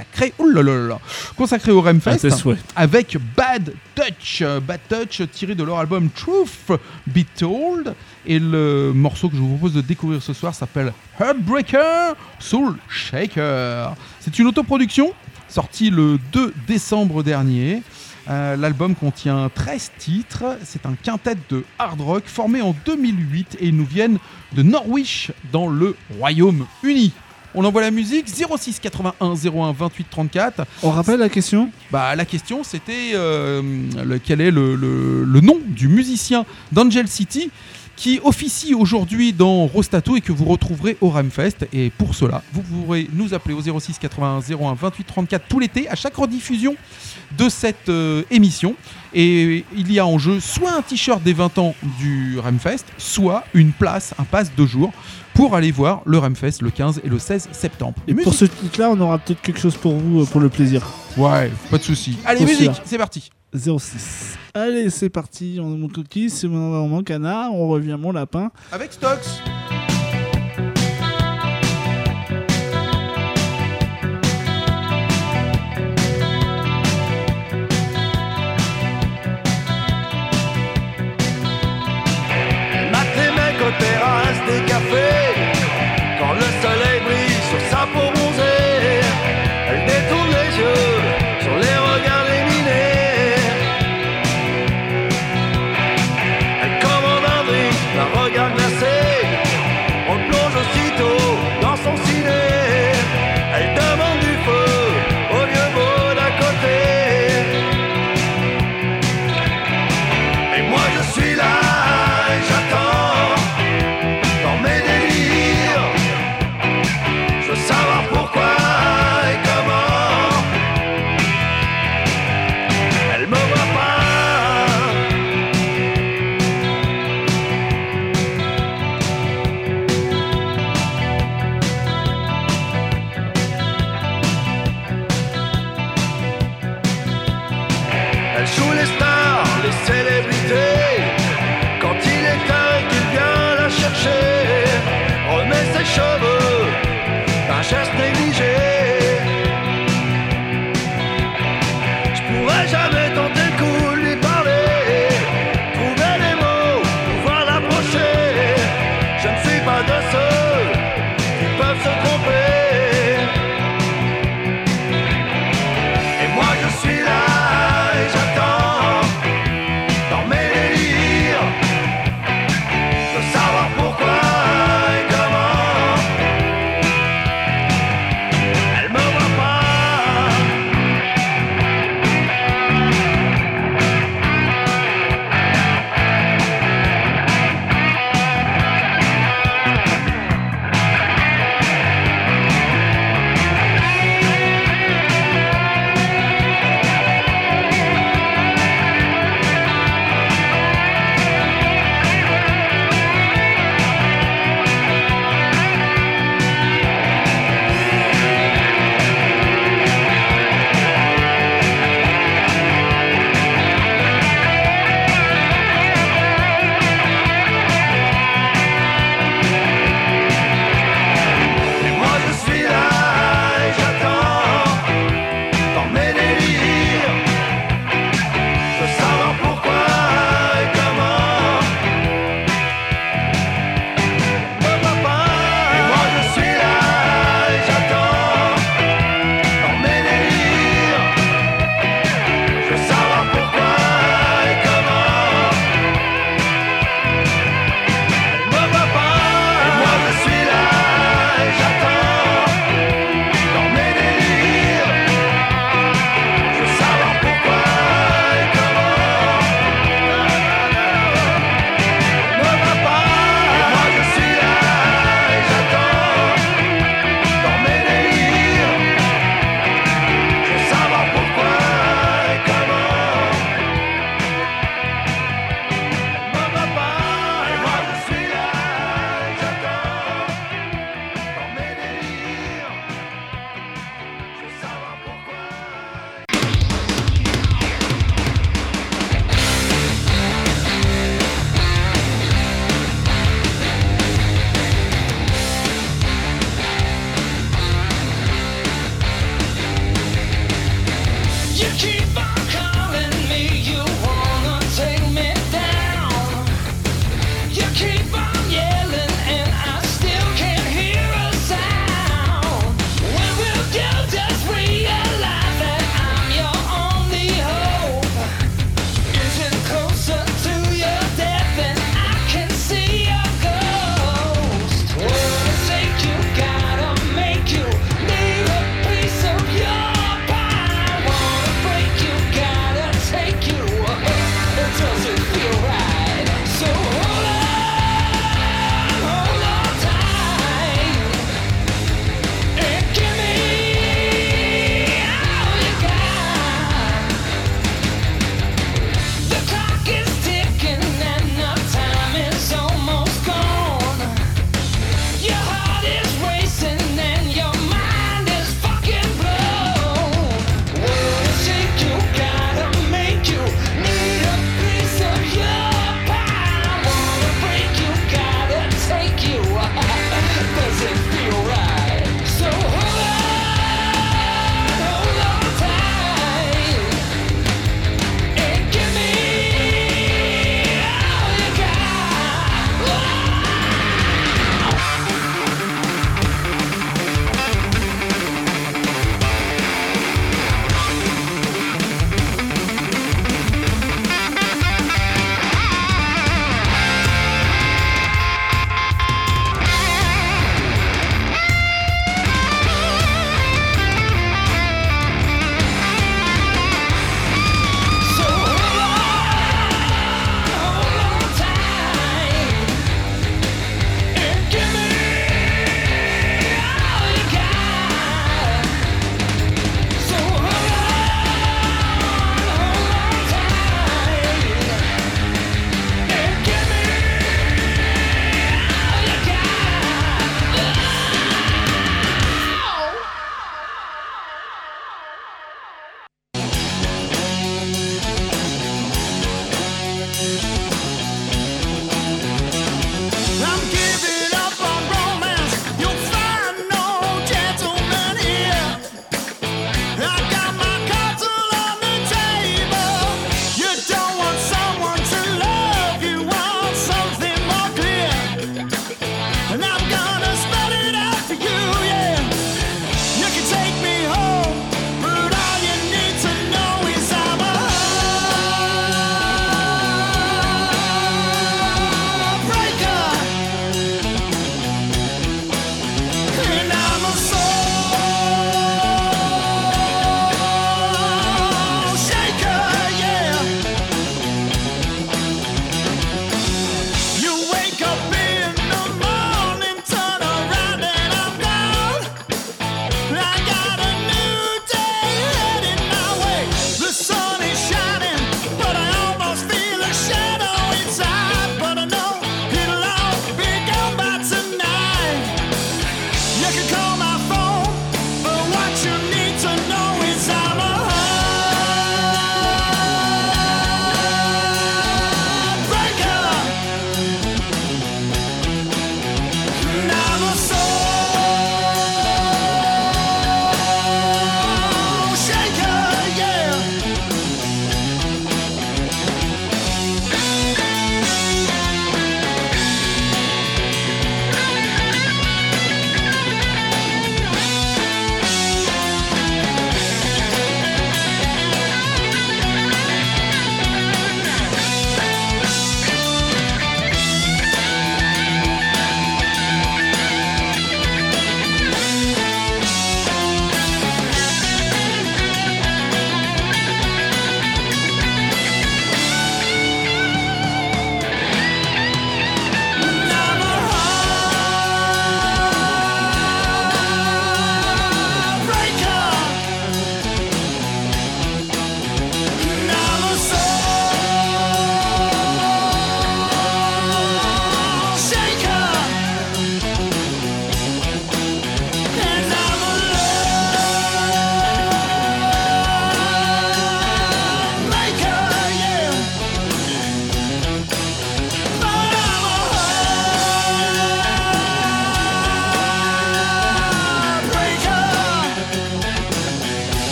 au Remfest avec Bad Touch. Bad Touch tiré de leur album Truth Be Told. Et le morceau que je vous propose de découvrir ce soir s'appelle Heartbreaker Soul Shaker. C'est une autoproduction sortie le 2 décembre dernier. L'album contient 13 titres, c'est un quintet de hard rock formé en 2008 et ils nous viennent de Norwich dans le Royaume-Uni. On envoie la musique 06 81 01 28 34. On rappelle la question ? La question c'était quel est le nom du musicien d'Angel City qui officie aujourd'hui dans Rostato et que vous retrouverez au Remfest. Et pour cela, vous pourrez nous appeler au 06 81 01 28 34 tout l'été à chaque rediffusion de cette émission. Et il y a en jeu soit un t-shirt des 20 ans du Remfest, soit un pass 2 jours pour aller voir le Remfest le 15 et le 16 septembre. Et pour ce titre-là, on aura peut-être quelque chose pour vous, pour le plaisir. Ouais, pas de souci. Allez, musique, c'est parti. 06. Allez, c'est parti. On a mon coquille, c'est mon canard. On revient mon lapin. Avec Stox.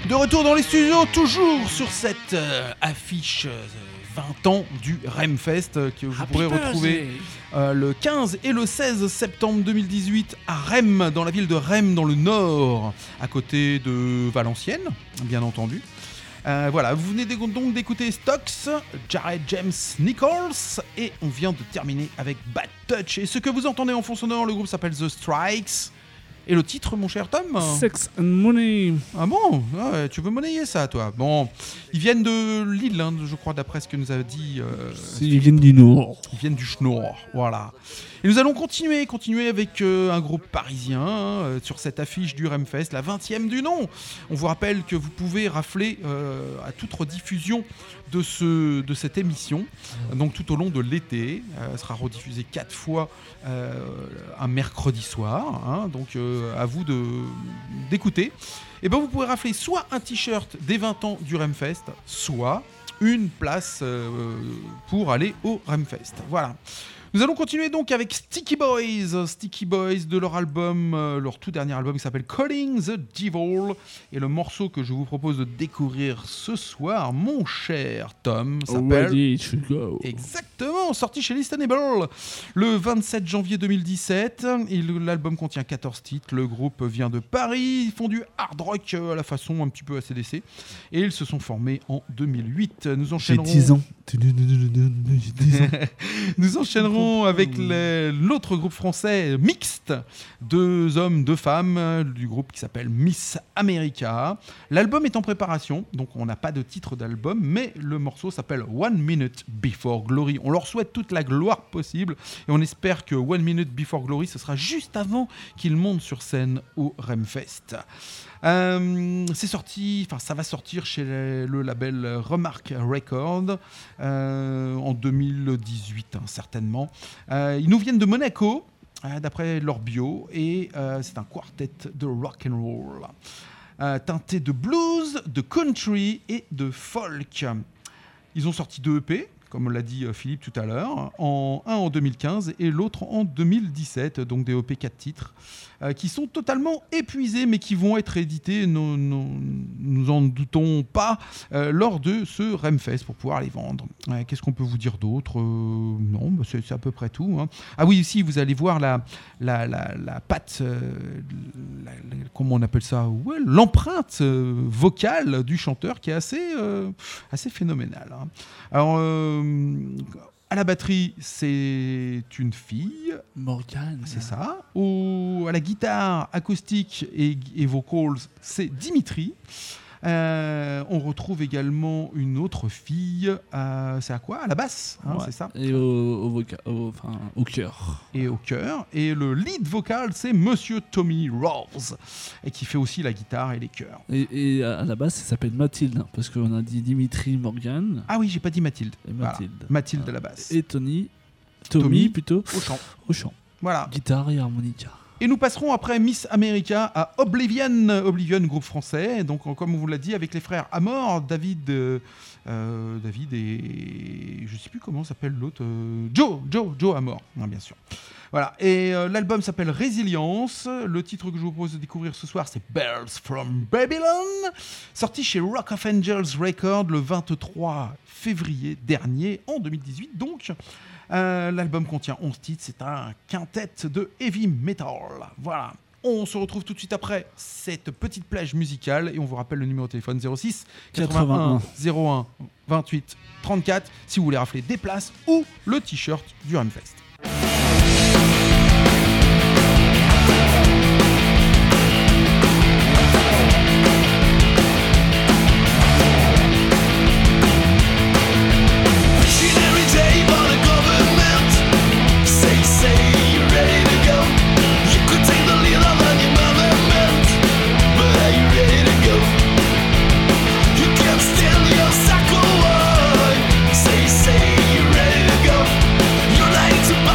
De retour dans les studios, toujours sur cette affiche 20 ans du Remfest que vous pourrez retrouver le 15 et le 16 septembre 2018 à Rem, dans la ville de Rem, dans le nord, à côté de Valenciennes, bien entendu. Voilà, vous venez donc d'écouter Stocks, Jared James Nichols, et on vient de terminer avec Bad Touch. Et ce que vous entendez en fond sonore, le groupe s'appelle The Strikes. Et le titre, mon cher Tom ? Sex and Money. Ah bon ? Ouais, tu veux monnayer ça, toi ? Bon, ils viennent de Lille, hein, je crois, d'après ce que nous a dit... Ils viennent du Nord. Ils viennent du Schnorr, voilà. Et nous allons continuer avec un groupe parisien sur cette affiche du Remfest, la 20e du nom. On vous rappelle que vous pouvez rafler à toute rediffusion de cette émission, donc tout au long de l'été. Elle sera rediffusée 4 fois un mercredi soir, hein, donc à vous d'écouter. Et ben vous pourrez rafler soit un t-shirt des 20 ans du Remfest, soit une place pour aller au Remfest. Voilà. Nous allons continuer donc avec Sticky Boys de leur album, leur tout dernier album qui s'appelle Calling the Devil. Et le morceau que je vous propose de découvrir ce soir, mon cher Tom, s'appelle... Ready to go. Exactement, sorti chez Listenable le 27 janvier 2017. Et l'album contient 14 titres. Le groupe vient de Paris, ils font du hard rock à la façon un petit peu AC/DC. Et ils se sont formés en 2008. Nous enchaînerons... J'ai 10 ans. Nous enchaînerons avec l'autre groupe français mixte, 2 hommes, 2 femmes, du groupe qui s'appelle Miss America. L'album est en préparation, donc on n'a pas de titre d'album, mais le morceau s'appelle One Minute Before Glory. On leur souhaite toute la gloire possible et on espère que One Minute Before Glory, ce sera juste avant qu'ils montent sur scène au Remfest. C'est sorti, enfin ça va sortir chez le label Remark Records en 2018 hein, certainement. Ils nous viennent de Monaco d'après leur bio et c'est un quartet de rock and roll teinté de blues, de country et de folk. Ils ont sorti 2 EP, comme l'a dit Philippe tout à l'heure, un en 2015 et l'autre en 2017, donc des EP 4 titres, qui sont totalement épuisés, mais qui vont être édités, nous en doutons pas, lors de ce Remfest pour pouvoir les vendre. Qu'est-ce qu'on peut vous dire d'autre ? Non, bah c'est à peu près tout. Hein. Ah oui, ici, vous allez voir la patte, comment on appelle ça ? Ouais, l'empreinte vocale du chanteur qui est assez phénoménale. Hein. Alors, à la batterie, c'est une fille. Morgane. C'est ça. À la guitare acoustique et vocals, c'est Dimitri. On retrouve également une autre fille. C'est à quoi ? À la basse, hein, ouais. C'est ça. Et au cœur. Et au cœur. Et le lead vocal, c'est Monsieur Tommy Rose, et qui fait aussi la guitare et les chœurs. Et à la base, ça s'appelle Mathilde, parce qu'on a dit Dimitri, Morgane. Ah oui, j'ai pas dit Mathilde. Et Mathilde. Voilà. Mathilde à la basse. Et Tommy plutôt. Au chant. Voilà. Guitare et harmonica. Et nous passerons après Miss America à Oblivion, groupe français. Donc, comme on vous l'a dit, avec les frères Amor, David et je sais plus comment s'appelle l'autre, Joe Amor, non, bien sûr. Voilà. Et l'album s'appelle Résilience. Le titre que je vous propose de découvrir ce soir, c'est Bells from Babylon, sorti chez Rock of Angels Records le 23 février dernier, en 2018 donc. L'album contient 11 titres, c'est un quintet de heavy metal. Voilà. On se retrouve tout de suite après cette petite plage musicale et on vous rappelle le numéro de téléphone 06 81 01 28 34 si vous voulez rafler des places ou le t-shirt du Remfest. Say you're ready to go. You're lying to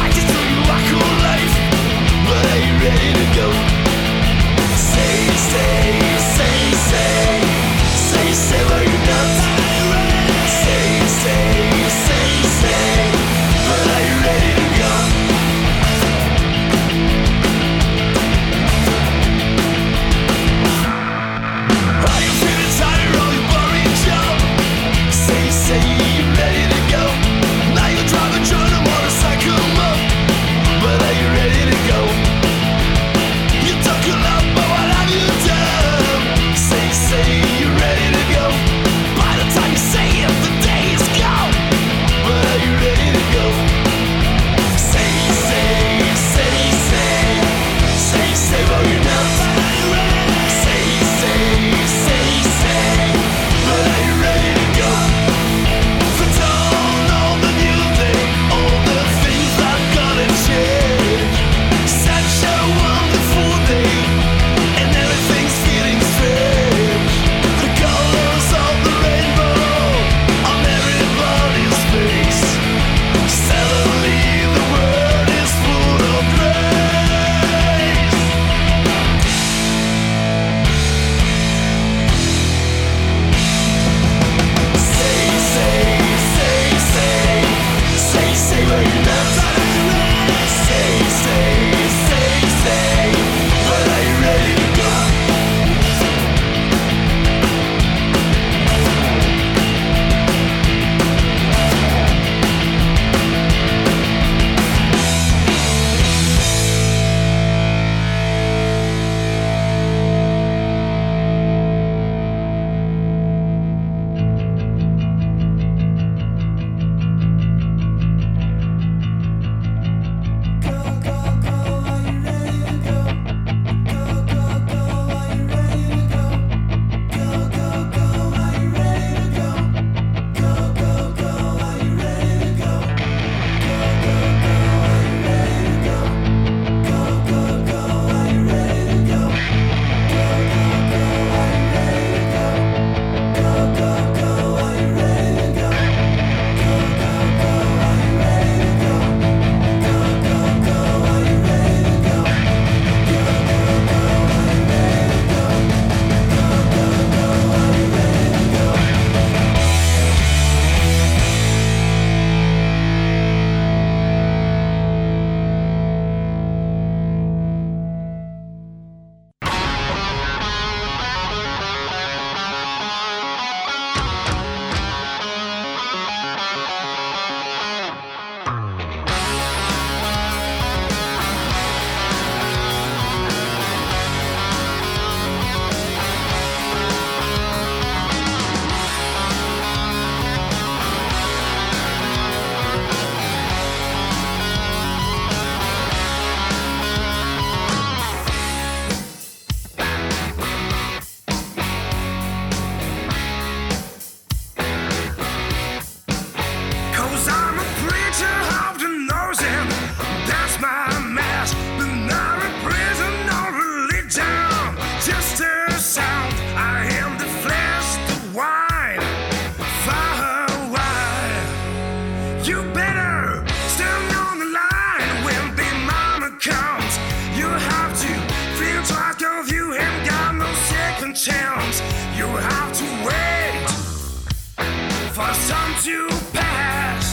chance. You have to wait for some to pass.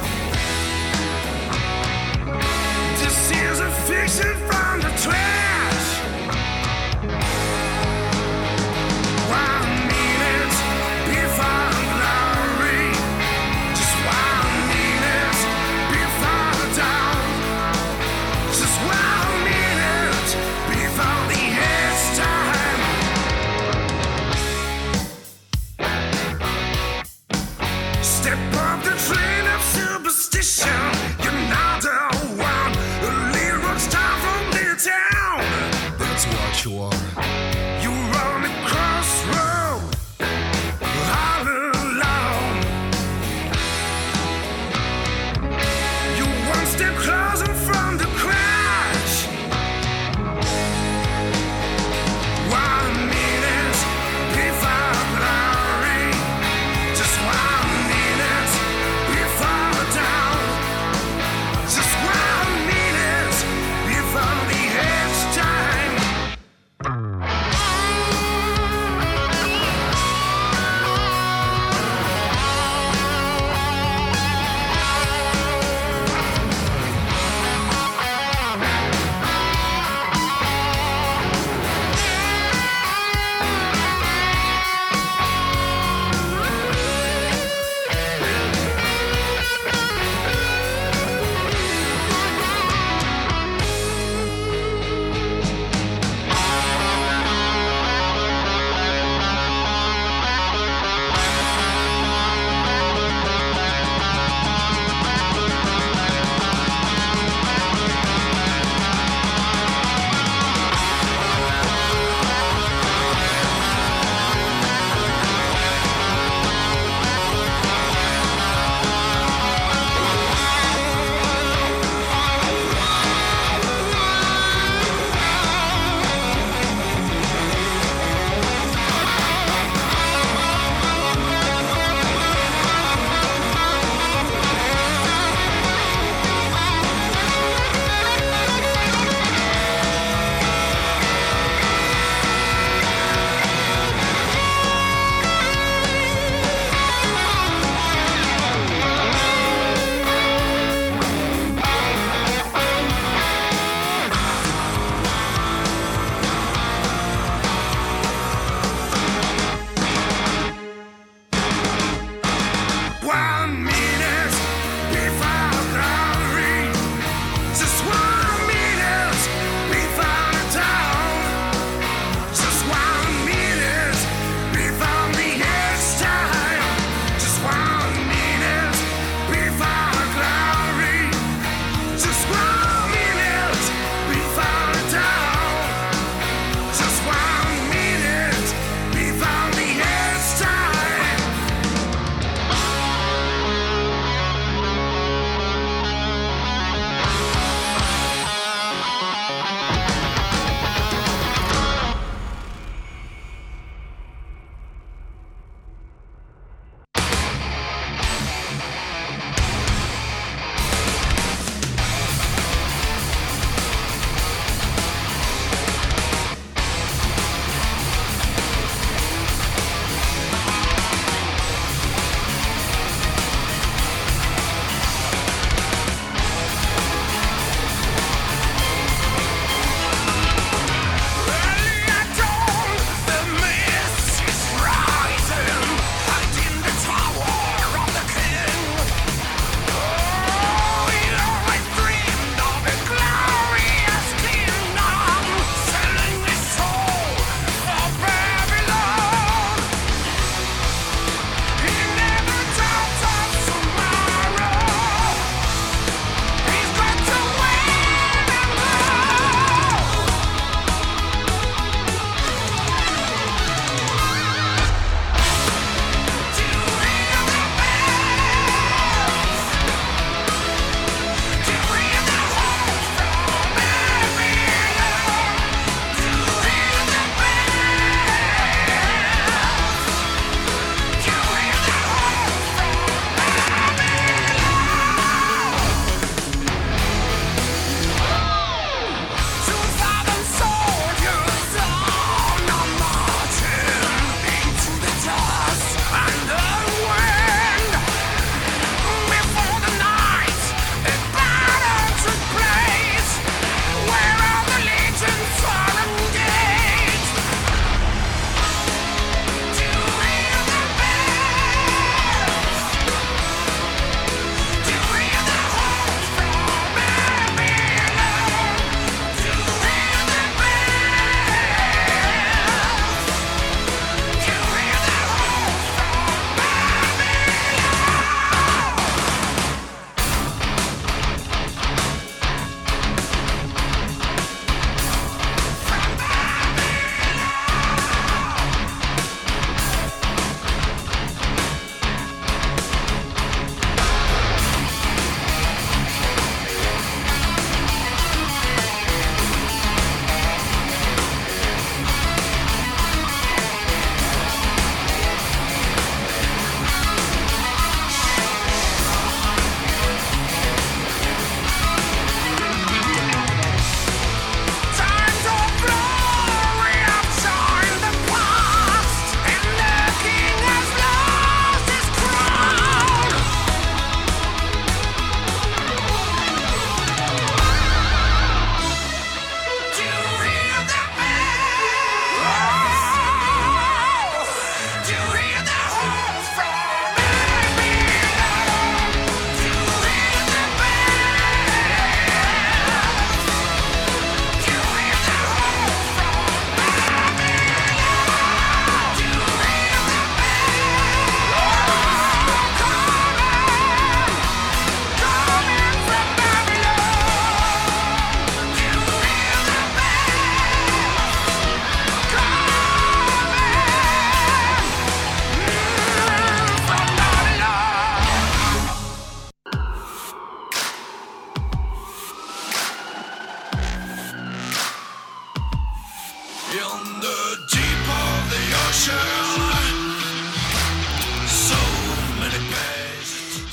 This is a fiction from the trash. 1 minute before glory, just 1 minute before the dawn, just 1 minute before the end time. Step on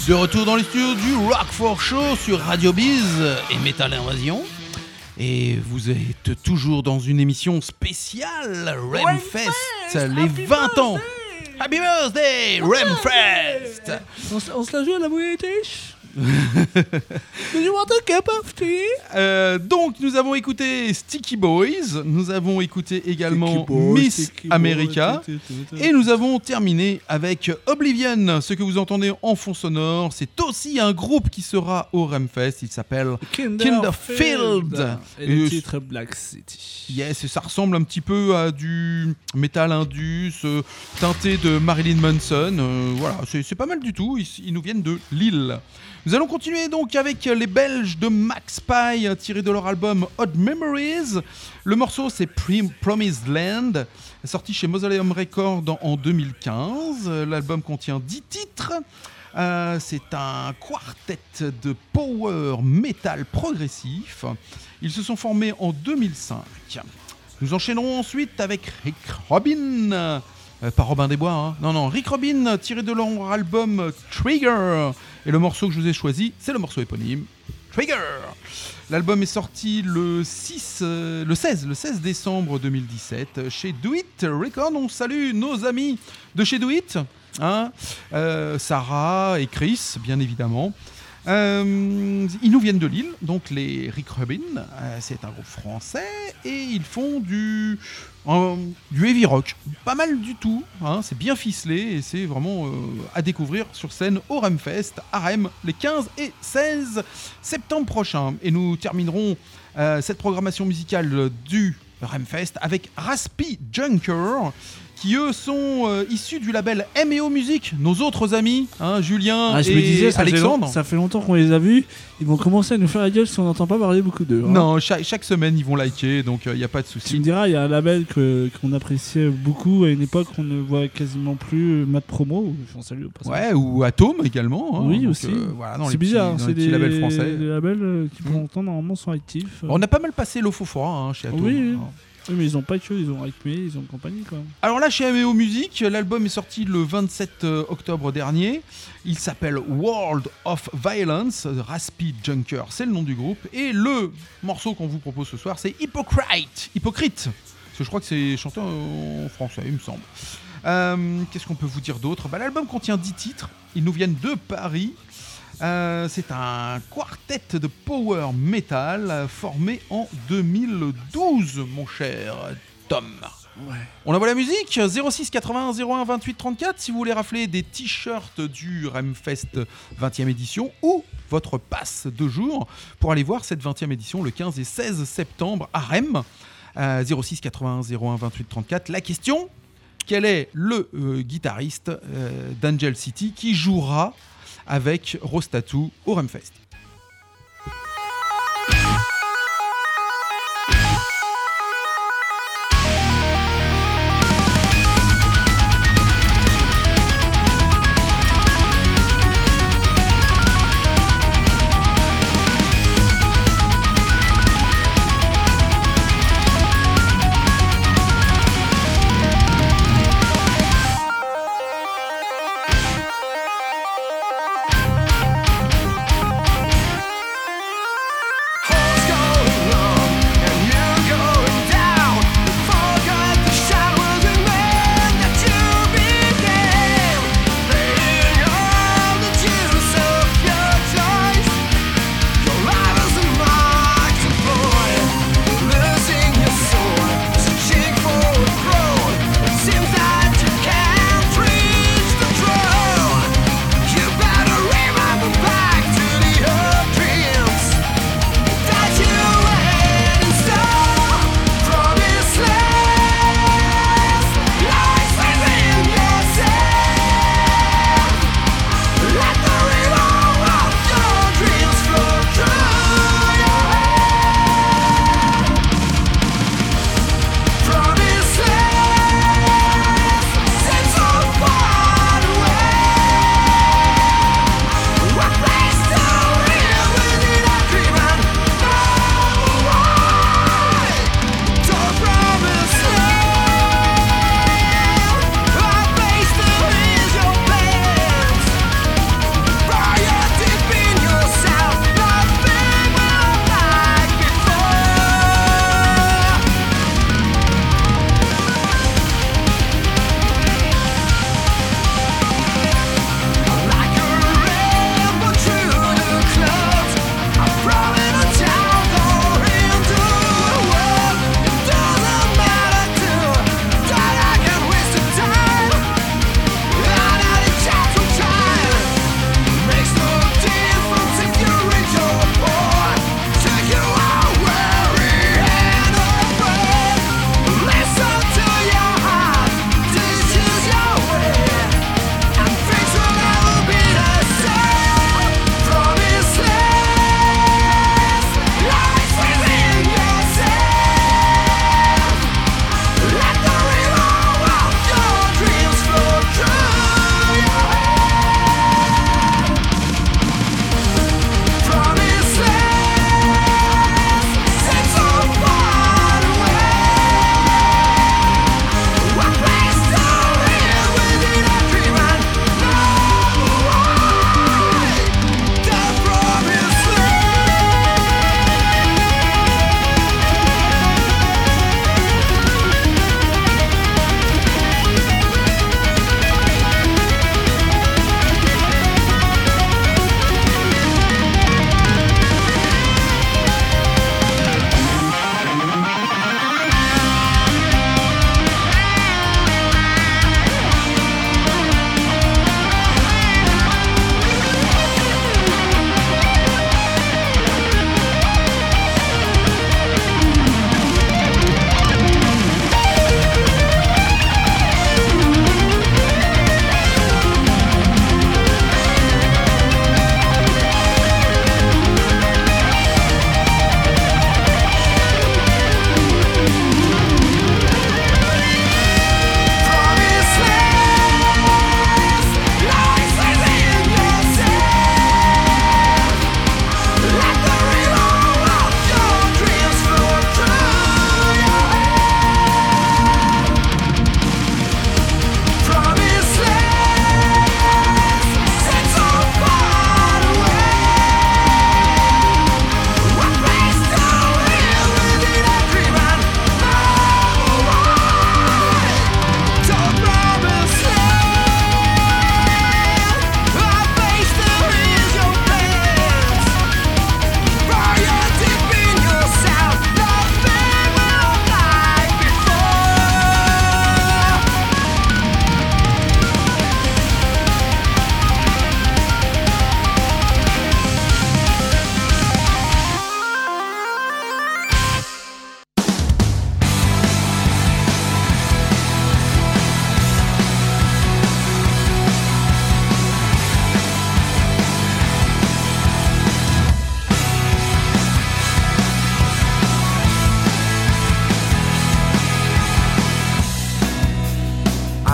De retour dans les studios du Rock for Show sur Radio Biz et Metal Invasion. Et vous êtes toujours dans une émission spéciale Remfest, les 20 ans. Happy birthday, Remfest. On se la joue à la British. Do you want a cup of tea? Donc nous avons écouté Sticky Boys, nous avons écouté également Miss America et nous avons terminé avec Oblivion. Ce que vous entendez en fond sonore, c'est aussi un groupe qui sera au Remfest. Il s'appelle Kinderfield. Et le titre Black City. Yes, et ça ressemble un petit peu à du metal indus teinté de Marilyn Manson. Voilà, c'est pas mal du tout. Ils nous viennent de Lille. Nous allons continuer donc avec les Belges de Max Pie, tiré de leur album Odd Memories. Le morceau c'est Promised Land, sorti chez Mausoleum Records en 2015. L'album contient 10 titres. C'est un quartet de power metal progressif. Ils se sont formés en 2005. Nous enchaînerons ensuite avec Rick Rubin. Pas Robin des Bois, hein. Non, Rick Rubin, tiré de leur album Trigger. Et le morceau que je vous ai choisi, c'est le morceau éponyme, Trigger. L'album est sorti le 16 décembre 2017 chez Do It Records. On salue nos amis de chez Do It, hein, Sarah et Chris, bien évidemment. Ils nous viennent de Lille, donc les Rick Rubin, c'est un groupe français et ils font du heavy rock, pas mal du tout, hein, c'est bien ficelé et c'est vraiment à découvrir sur scène au Remfest à Rennes les 15 et 16 septembre prochains. Et nous terminerons cette programmation musicale du Remfest avec Raspy Junker, qui eux sont issus du label M&O Music, nos autres amis, hein, Julien et Alexandre. Ça fait longtemps qu'on les a vus, ils vont commencer à nous faire la gueule si on n'entend pas parler beaucoup d'eux. Hein. Non, chaque semaine ils vont liker, donc il n'y a pas de souci. Tu me diras, il y a un label qu'on appréciait beaucoup à une époque, on ne voit quasiment plus Mad Promo, on salue au passage. Ouais, ou Atom également. Hein, oui, donc, aussi. Voilà, c'est bizarre, dans c'est les petits labels français. Des labels qui pour longtemps normalement sont actifs. On a pas mal passé l'Ophophora chez Atom. Oui. Hein. Oui, mais ils ont pas que, ils ont Acme, ils ont compagnie quand même. Alors là, chez M&O Music, l'album est sorti le 27 octobre dernier. Il s'appelle World of Violence, Raspy Junker, c'est le nom du groupe. Et le morceau qu'on vous propose ce soir, c'est Hypocrite. Parce que je crois que c'est chanté en français, il me semble. Qu'est-ce qu'on peut vous dire d'autre ? L'album contient 10 titres, ils nous viennent de Paris. C'est un quartet de power metal formé en 2012, mon cher Tom. Ouais. On envoie la musique 06 81 01 28 34 si vous voulez rafler des t-shirts du Remfest 20e édition ou votre passe de jour pour aller voir cette 20e édition le 15 et 16 septembre à Rennes. 06 81 01 28 34. La question, quel est le guitariste d'Angel City qui jouera avec Rostatu au Remfest?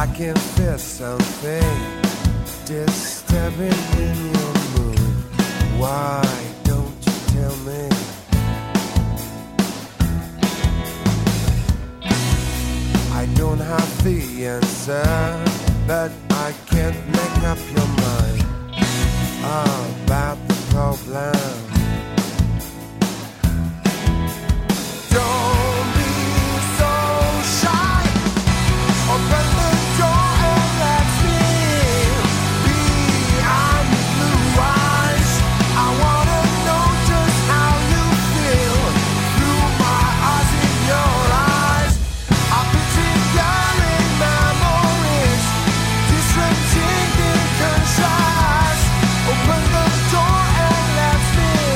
I can feel something disturbing in your mood. Why don't you tell me? I don't have the answer, but I can't make up your mind about the problem. Don't be so shy. Open the door and let me behind the blue eyes. I wanna know just how you feel through my eyes in your eyes. I picture blurring memories, disrupting the conscious. Open the door and let me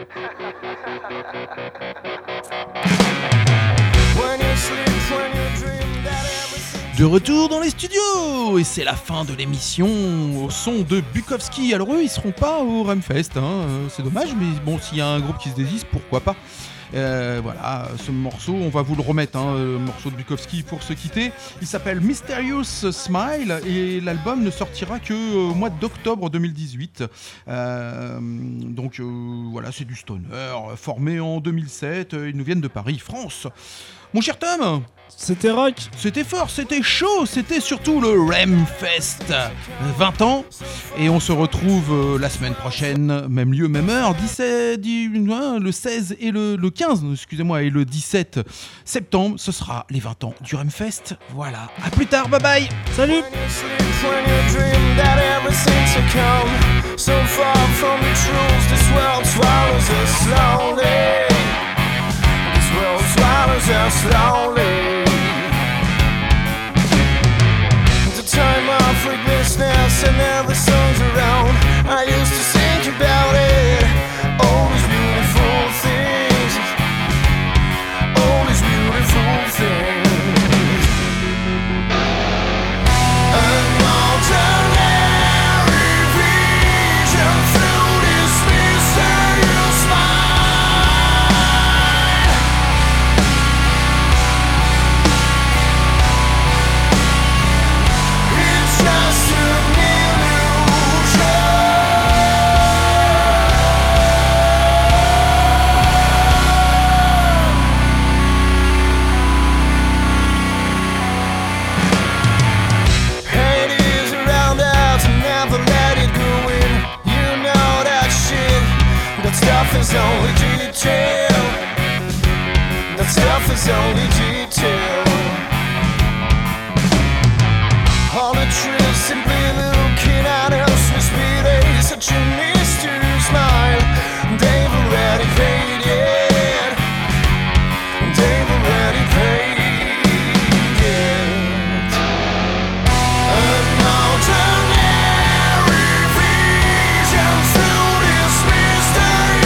De retour dans les studios, et c'est la fin de l'émission au son de Bukowski. Alors eux, ils seront pas au Remfest, c'est dommage, mais bon, s'il y a un groupe qui se désiste, pourquoi pas. Voilà, ce morceau, on va vous le remettre, le morceau de Bukowski pour se quitter. Il s'appelle Mysterious Smile et l'album ne sortira que au mois d'octobre 2018. Donc voilà, c'est du stoner, formé en 2007, ils nous viennent de Paris, France. Mon cher Tom, c'était rock, c'était fort, c'était chaud, c'était surtout le Remfest 20 ans. Et on se retrouve la semaine prochaine, même lieu, même heure, le 16 et le 15, excusez-moi, et le 17 septembre, ce sera les 20 ans du Remfest. Voilà, à plus tard, bye bye. Salut. Swallows us slowly. The time of weakness and every song's around. I used to think about it. All these beautiful things. All these beautiful things. An ordinary vision through this mysterious mind. Is only detail. That stuff is only detail. All the truth simply looking at us with speed. Such a mystery smile. They've already paid it. They've already paid it. An ordinary vision through this mystery.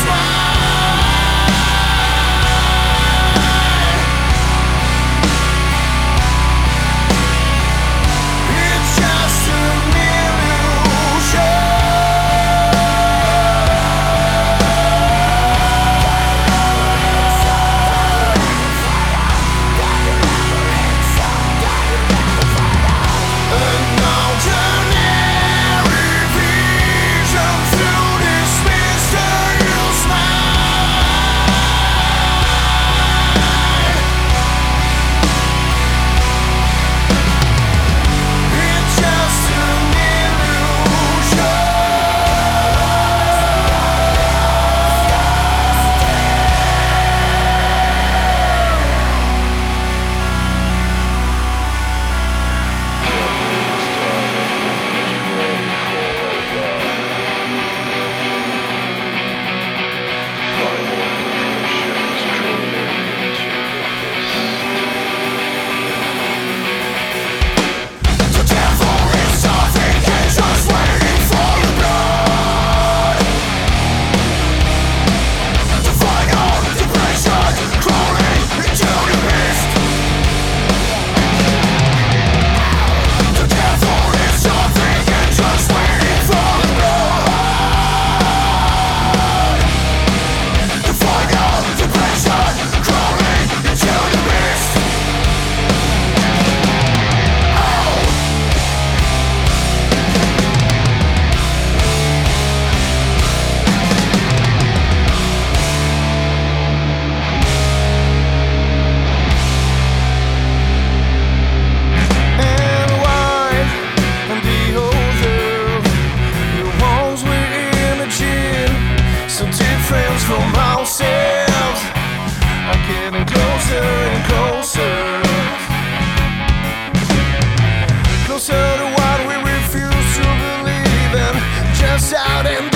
From ourselves, I'm getting closer and closer, closer to what we refuse to believe in, just out in